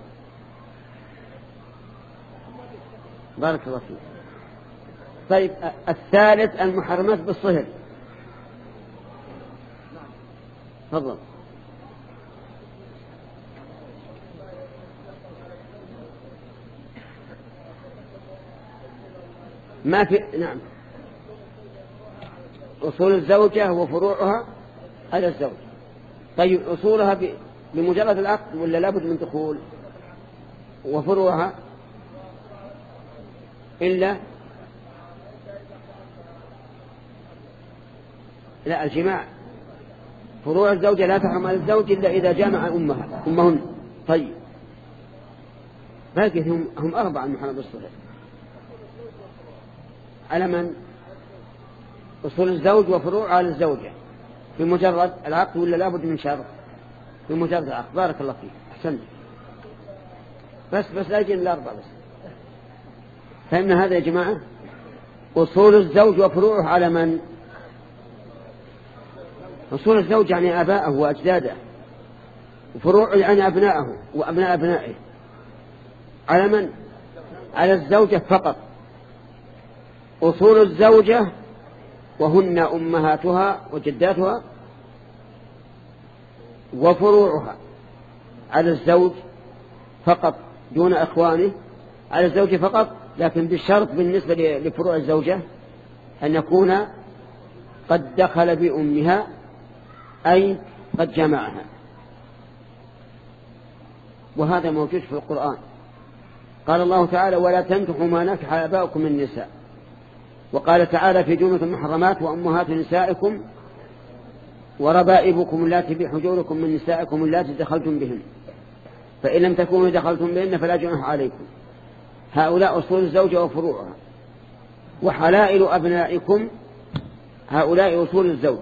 بارك الله فيك. طيب الثالث المحرمات بالصهر. تفضل. ما في. نعم. أصول الزوجة وفروعها على الزوج. طيب أصولها بمجرد العقد ولا لابد من دخول؟ وفروعها إلا لا الجماع. فروع الزوجة لا تحرم على الزوج إلا إذا جامع أمها أمهن. طيب باقي هم, هم أربعة من محرم الصلاة. على من؟ أصول الزوج وفروع على الزوجة في مجرد العقد ولا لابد من شرط؟ في مجرد العقد. بارك الله فيك أحسنت. بس بس لا يجين الأربعة بس. فهمنا هذا يا جماعة؟ أصول الزوج وفروعه على من؟ أصول الزوج يعني آباءه وأجداده، وفروعه يعني أبناءه وأبناء أبنائه. على من؟ على الزوجة فقط. أصول الزوجة وهن أمهاتها وجداتها، وفروعها على الزوج فقط دون أخوانه، على الزوج فقط، لكن بالشرط بالنسبة لفروع الزوجة أن يكون قد دخل بأمها أي قد جمعها. وهذا موجود في القرآن. قال الله تعالى ولا تنكحوا ما نكح آباؤكم من النساء. وقال تعالى في جملة المحرمات وأمهات نسائكم وربائبكم اللاتي في حجوركم من نسائكم اللاتي دخلتم بهن فإن لم تكونوا دخلتم بهن فلا جناح عليكم. هؤلاء أصول الزوجة وفروعها. وحلائل أبنائكم هؤلاء أصول الزوج،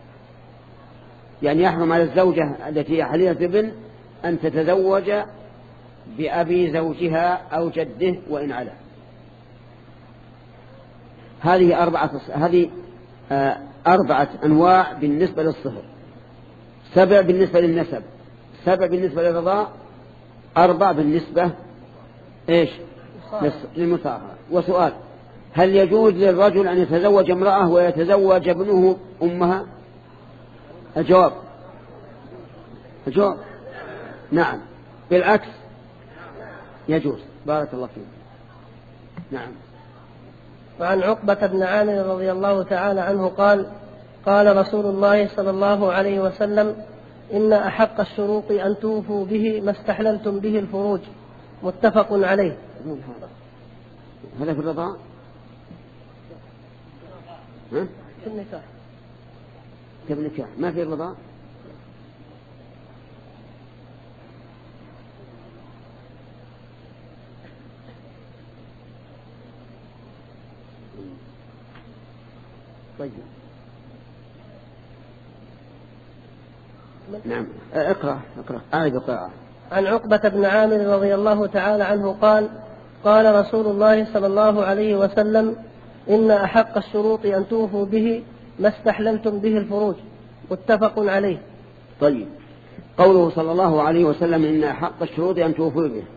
يعني يحرم على الزوجة التي هي حليلة ابن أن تتزوج بأبي زوجها أو جده وإن علا. هذه أربعة هذه أربعة أنواع بالنسبة للصهر، سبع بالنسبة للنسب، سبع بالنسبة للرضاء، أربع بالنسبة إيش للمصاهرة. وسؤال: هل يجوز للرجل أن يتزوج امرأة ويتزوج ابنه أمها؟ الجواب الجواب نعم، بالعكس يجوز. بارك الله فيك. نعم. وعن عقبة بن عامر رضي الله تعالى عنه قال: قال رسول الله صلى الله عليه وسلم: إن أحق الشروط أن توفوا به ما استحللتم به الفروج. متفق عليه. هذا في الرضاعة؟ ها؟ في النكاح. في النكاح ما في الرضاعة؟ طيب نعم. اقرأ اقرأ أعيد القراءة. عن عقبة بن عامر رضي الله تعالى عنه قال: قال رسول الله صلى الله عليه وسلم: إن أحق الشروط أن توفوا به ما استحللتم به الفروج. متفق عليه. طيب، قوله صلى الله عليه وسلم إن أحق الشروط أن توفوا به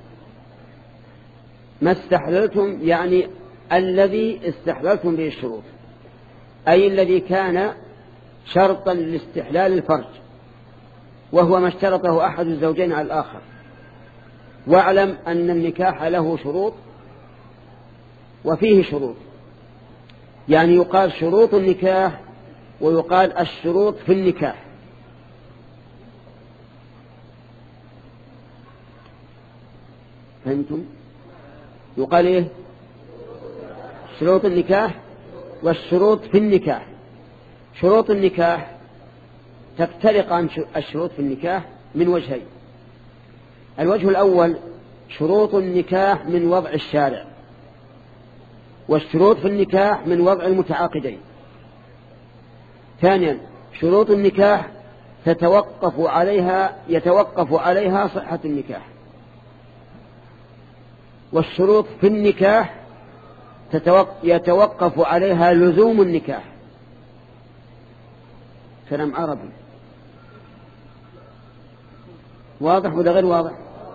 ما استحللتم، يعني الذي استحللتم به الشروط، أي الذي كان شرطا لاستحلال الفرج، وهو ما اشترطه أحد الزوجين على الآخر. واعلم أن النكاح له شروط وفيه شروط، يعني يقال شروط النكاح ويقال الشروط في النكاح. فهمتم؟ يقال إيه؟ شروط النكاح والشروط في النكاح. شروط النكاح تفترق عن الشروط في النكاح من وجهين. الوجه الأول شروط النكاح من وضع الشارع، والشروط في النكاح من وضع المتعاقدين. ثانيا شروط النكاح تتوقف عليها يتوقف عليها صحة النكاح، والشروط في النكاح يتوقف عليها لزوم النكاح. كلام عربي واضح ولا غير واضح؟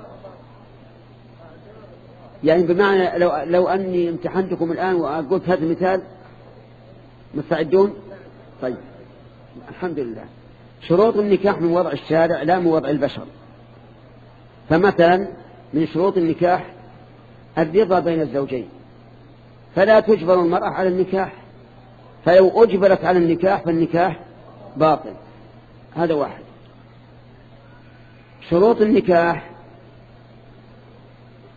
يعني بمعنى لو, لو أني امتحنتكم الآن وقلت هذا المثال مستعدون؟ طيب الحمد لله. شروط النكاح من وضع الشارع لا من وضع البشر. فمثلا من شروط النكاح الرضا بين الزوجين، فلا تجبر المرأة على النكاح، فلو أجبرت على النكاح فالنكاح باطل. هذا واحد. شروط النكاح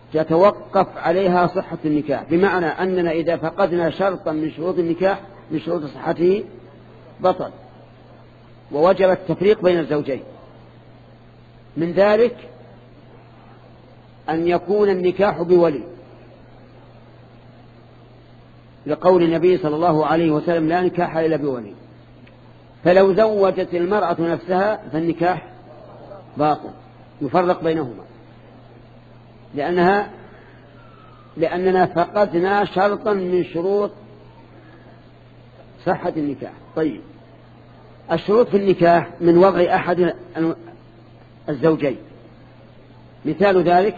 تتوقف عليها صحة النكاح، بمعنى أننا إذا فقدنا شرطا من شروط النكاح من شروط صحته بطل، ووجب التفريق بين الزوجين. من ذلك أن يكون النكاح بولي، لقول النبي صلى الله عليه وسلم لا نكاح إلا بولي. فلو زوجت المرأة نفسها فالنكاح باطل، يفرق بينهما، لأنها لأننا فقدنا شرطا من شروط صحة النكاح. طيب، الشروط في النكاح من وضع أحد الزوجين، مثال ذلك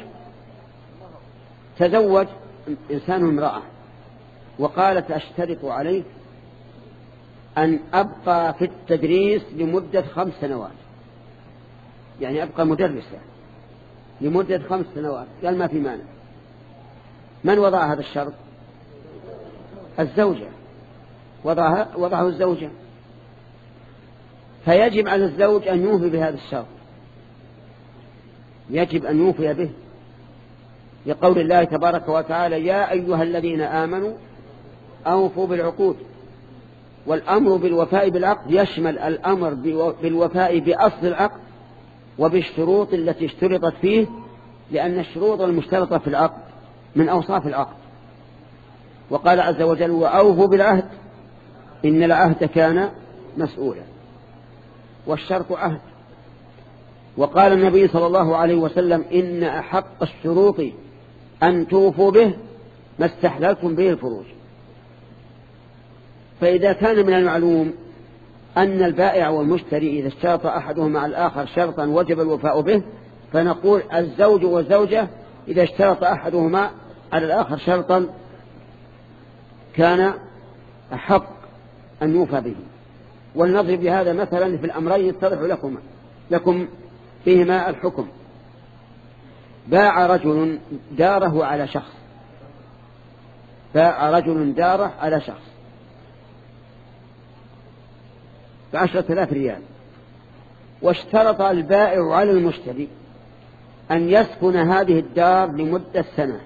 تزوج إنسان امرأة وقالت أشترط عليك أن أبقى في التدريس لمدة خمس سنوات، يعني أبقى مدرسة لمدة خمس سنوات. قال ما في مانع. من وضع هذا الشرط؟ الزوجة، وضعها وضعه الزوجة، فيجب على الزوج أن يوفي بهذا الشرط، يجب أن يوفي به، لقول الله تبارك وتعالى يا أيها الذين آمنوا أوفوا بالعقود. والأمر بالوفاء بالعقد يشمل الأمر بالوفاء بأصل العقد وبالشروط التي اشترطت فيه، لأن الشروط المشترطة في العقد من أوصاف العقد. وقال عز وجل وأوفوا بالعهد إن العهد كان مسؤولا، والشرط عهد. وقال النبي صلى الله عليه وسلم إن أحق الشروط أن توفوا به ما استحللتم به الفروج. فإذا كان من المعلوم أن البائع والمشتري إذا اشترط أحدهما على الآخر شرطا وجب الوفاء به، فنقول الزوج والزوجة إذا اشترط أحدهما على الآخر شرطا كان أحق أن يوفى به. ولنضرب بهذا مثلا في الأمرين يتضح لكم لكم فيهما الحكم. باع رجل داره على شخص باع رجل داره على شخص بعشرة آلاف ريال، واشترط البائع على المشتري أن يسكن هذه الدار لمدة سنة،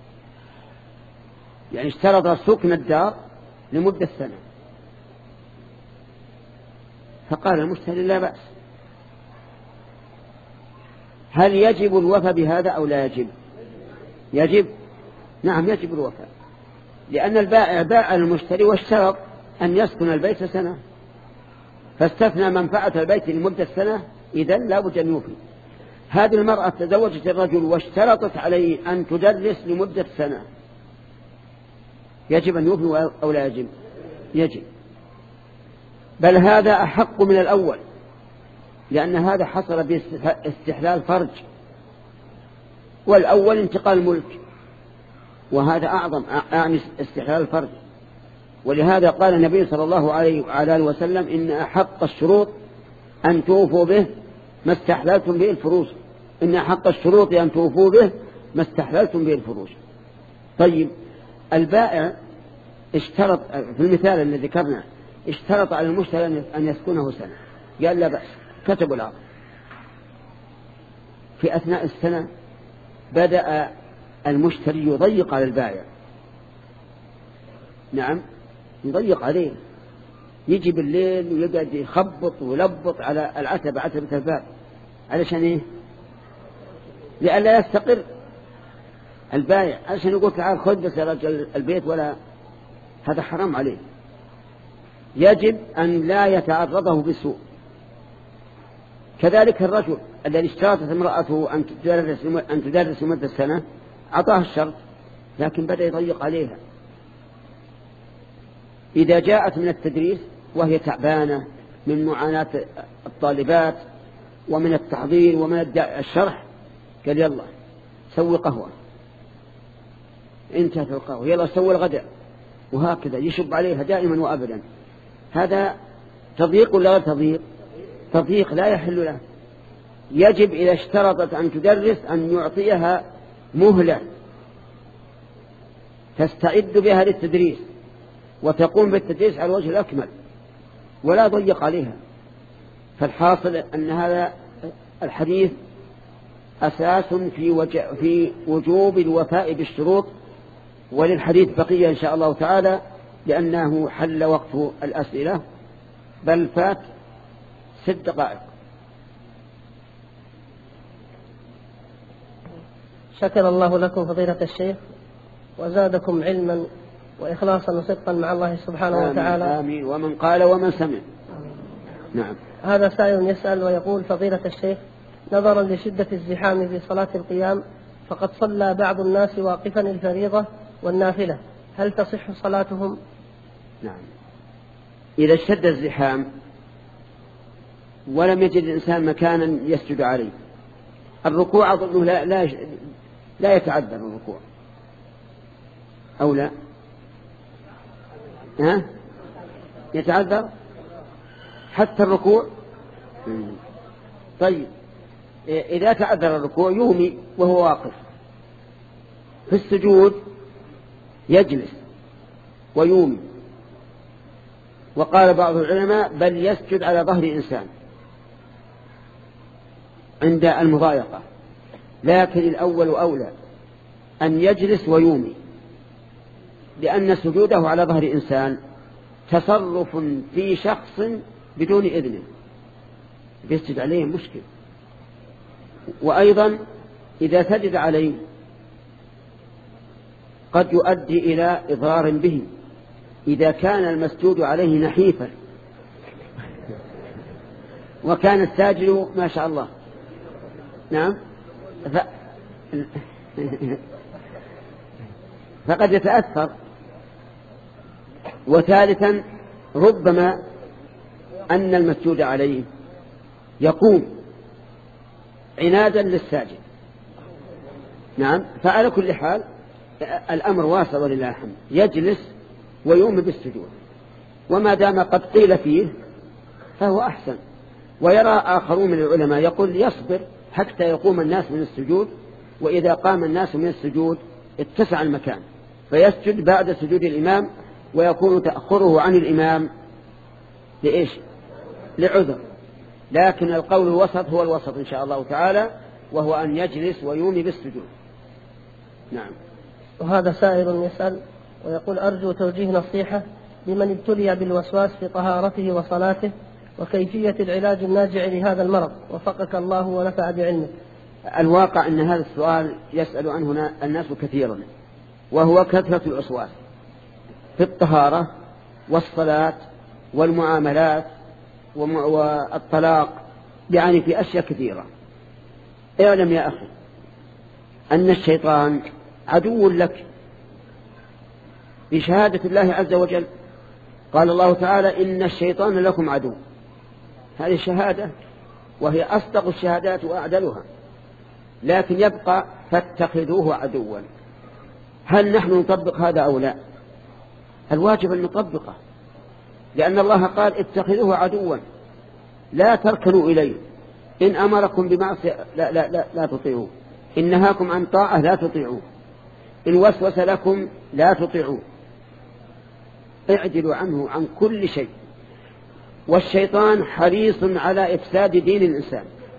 يعني اشترط سكن الدار لمدة سنة. فقال المشتري لا بأس. هل يجب الوفاء بهذا أو لا يجب؟ يجب، نعم يجب الوفاء، لأن البائع باع المشتري واشترط أن يسكن البيت سنة، فاستثنى منفعة البيت لمدة سنة، إذن لا بد أن يوفي. هذه المرأة تزوجت الرجل واشترطت عليه أن تدرس لمدة سنة، يجب أن يوفي أو لا يجب؟ يجب، بل هذا أحق من الأول، لأن هذا حصل باستحلال فرج، والأول انتقال ملك، وهذا أعظم أعني استحلال الفرج. ولهذا قال النبي صلى الله عليه وعلى آله وسلم إن أحق الشروط أن توفوا به ما استحللتم به الفروج. إن أحق الشروط أن توفوا به ما استحللتم به الفروج. طيب، البائع اشترط في المثال الذي ذكرناه اشترط على المشتري أن يسكنه سنة، قال لا بأس، كتبوا العقد. في أثناء السنة بدأ المشتري يضيق على البائع، نعم يضيق عليه، يجي بالليل ويقعد يخبط ويلبط على العتبة عتبة الباب، علشان ايه؟ لئلا يستقر البائع، علشان يقول تعال خذ بس يا رجل البيت، ولا هذا حرام عليه. يجب أن لا يتعرضه بسوء. كذلك الرجل الذي اشترطت امرأته أن تدرس أن تدرس مدة سنة، أعطاه الشرط لكن بدأ يضيق عليها. إذا جاءت من التدريس وهي تعبانة من معاناة الطالبات ومن التحضير ومن الشرح، قال يلا سوي قهوة، انتهت القهوة، يلا سوي الغداء، وهكذا يشب عليها دائما وأبدا. هذا تضييق ولا غير تضييق؟ تضييق لا يحل له. يجب إذا اشترطت أن تدرس أن يعطيها مهلة تستعد بها للتدريس وتقوم بالتدريس على الوجه الأكمل، ولا ضيق عليها. فالحاصل أن هذا الحديث أساس في, وج... في وجوب الوفاء بالشروط. وللحديث بقية إن شاء الله تعالى لأنه حل وقت الأسئلة، بل فات ست دقائق. شكر الله لكم فضيلة الشيخ وزادكم علما وإخلاصا وصدقا مع الله سبحانه آمين وتعالى. آمين. ومن قال ومن سمع. آمين. نعم. هذا سائل يسأل ويقول: فضيلة الشيخ، نظرا لشدة الزحام في صلاة القيام فقد صلى بعض الناس واقفا الفريضة والنافلة، هل تصح صلاتهم؟ نعم. إذا اشتد الزحام ولم يجد الإنسان مكانا يسجد عليه، الركوع أظنه لا, لا, لا يتعذر الركوع أو لا ها؟ يتعذر حتى الركوع. طيب إذا تعذر الركوع يومي وهو واقف. في السجود يجلس ويومي، وقال بعض العلماء بل يسجد على ظهر إنسان عند المضايقة، لكن الأول أولى أن يجلس ويومي، لأن سجوده على ظهر إنسان تصرف في شخص بدون إذنه، يسجد عليه مشكل. وأيضا إذا سجد عليه قد يؤدي إلى إضرار به إذا كان المسجود عليه نحيفا وكان الساجد ما شاء الله. نعم. ف... فقد يتأثر. وثالثا ربما أن المسجود عليه يقوم عنادا للساجد. نعم. فعلى كل حال الأمر واسع ولله الحمد، يجلس ويؤمن بالسجود، وما دام قد قيل فيه فهو أحسن. ويرى آخرون من العلماء يقول يصبر حتى يقوم الناس من السجود، وإذا قام الناس من السجود اتسع المكان فيسجد بعد سجود الإمام، ويكون تأخره عن الإمام لإيش؟ لعذر. لكن القول الوسط هو الوسط إن شاء الله تعالى، وهو أن يجلس ويومي بالسجود. نعم. وهذا سائل يسأل ويقول: أرجو توجيه نصيحة لمن ابتلي بالوسواس في طهارته وصلاته، وكيفية العلاج الناجع لهذا المرض، وفقك الله ونفع بعلمك. الواقع أن هذا السؤال يسأل عنه الناس كثيرا، وهو كثرة الوسواس في الطهارة والصلاة والمعاملات والطلاق، يعني في أشياء كثيرة. اعلم يا أخي أن الشيطان عدو لك بشهادة الله عز وجل. قال الله تعالى: إن الشيطان لكم عدو. هذه شهادة وهي أصدق الشهادات وأعدلها، لكن يبقى فاتخذوه عدوا. هل نحن نطبق هذا أو لا؟ الواجب أن نطبقه، لأن الله قال: اتخذوه عدوا لا تركنوا إليه، إن أمركم بمعصية لا, لا, لا, لا تطيعوه، إن نهاكم عن طاعة لا تطيعوه، إن وسوس لكم لا تطيعوه، اعدلوا عنه عن كل شيء. والشيطان حريص على إفساد دين الإنسان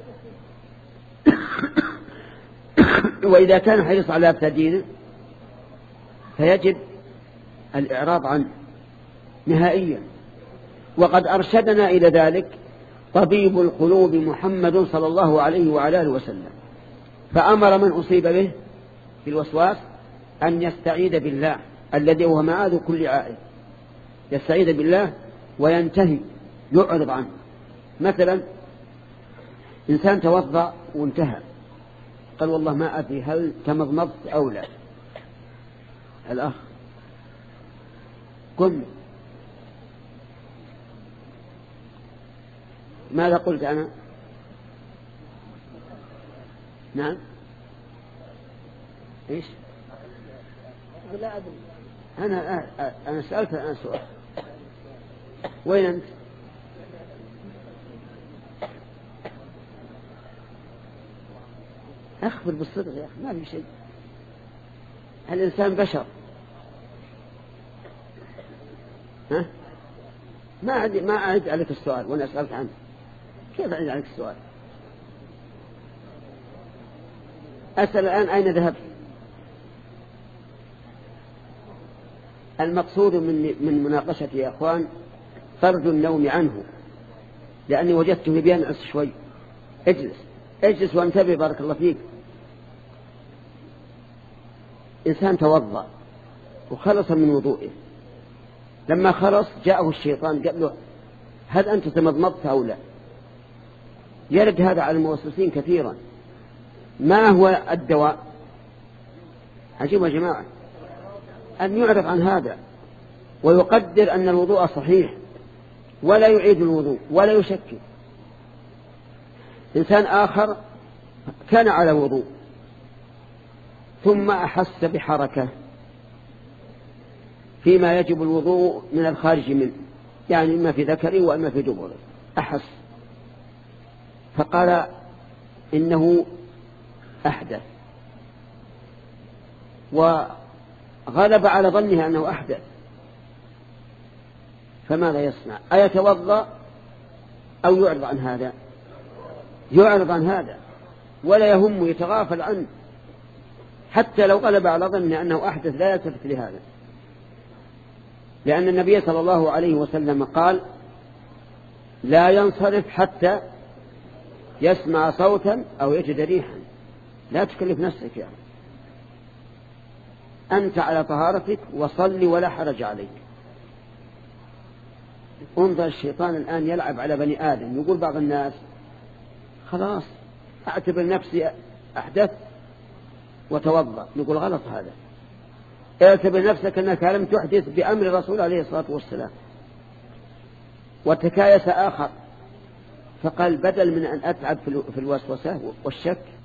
وإذا كان حريص على إفساد دينه فيجب الإعراض عنه نهائيا. وقد أرشدنا إلى ذلك طبيب القلوب محمد صلى الله عليه وعلى آله وسلم، فأمر من أصيب به في الوسواس أن يستعيذ بالله الذي هو معاذ كل عائد، يستعيذ بالله وينتهي يعرض عنه. مثلا إنسان توضأ وانتهى، قال: والله ما أدري هل تمضمضت أو لا. الأخ قم، ماذا قلت أنا؟ نعم. إيش؟ لا أدري. أنا أنا سألت الآن سؤال. وين أنت؟ أخبر بالصدق يا أخي، ما في شيء. الإنسان بشر. ها؟ ما عندي ما أعيد عليك السؤال وأنا أسألت عنه. كيف أعيد عليك السؤال؟ أسأل الآن أين ذهبت؟ المقصود من من مناقشة يا أخوان طرد النوم عنه، لأني وجدته بينعس شوي. اجلس اجلس وانتبه بارك الله فيك. إنسان توضأ وخلص من وضوئه، لما خلص جاءه الشيطان قال له هل أنت تمضمضت أو لا؟ يرد هذا على الموسوسين كثيرا. ما هو الدواء؟ عجيب يا جماعة، أن يعرف عن هذا ويقدر أن الوضوء صحيح ولا يعيد الوضوء ولا يشكك. إنسان آخر كان على وضوء ثم أحس بحركة فيما يجب الوضوء من الخارج منه، يعني إما في ذكره وإما في دبره، أحس فقال إنه أحدث، وغلب على ظنه أنه أحدث، فماذا يصنع؟ أيتوضأ أو يعرض عن هذا؟ يعرض عن هذا ولا يهم، يتغافل عنه، حتى لو غلب على ظنه أنه أحدث لا يلتفت لهذا، لأن النبي صلى الله عليه وسلم قال لا ينصرف حتى يسمع صوتا أو يجد ريحا. لا تكلف نفسك يعني، أنت على طهارتك وصل ولا حرج عليك. انظر الشيطان الآن يلعب على بني آدم. يقول بعض الناس خلاص أعتبر نفسي أحدث وتوضأ، نقول غلط هذا. اعتبر نفسك أنك لم تحدث بأمر الرسول عليه الصلاة والسلام. وتكايس آخر فقال بدل من أن أتعب في الوسوسة والشك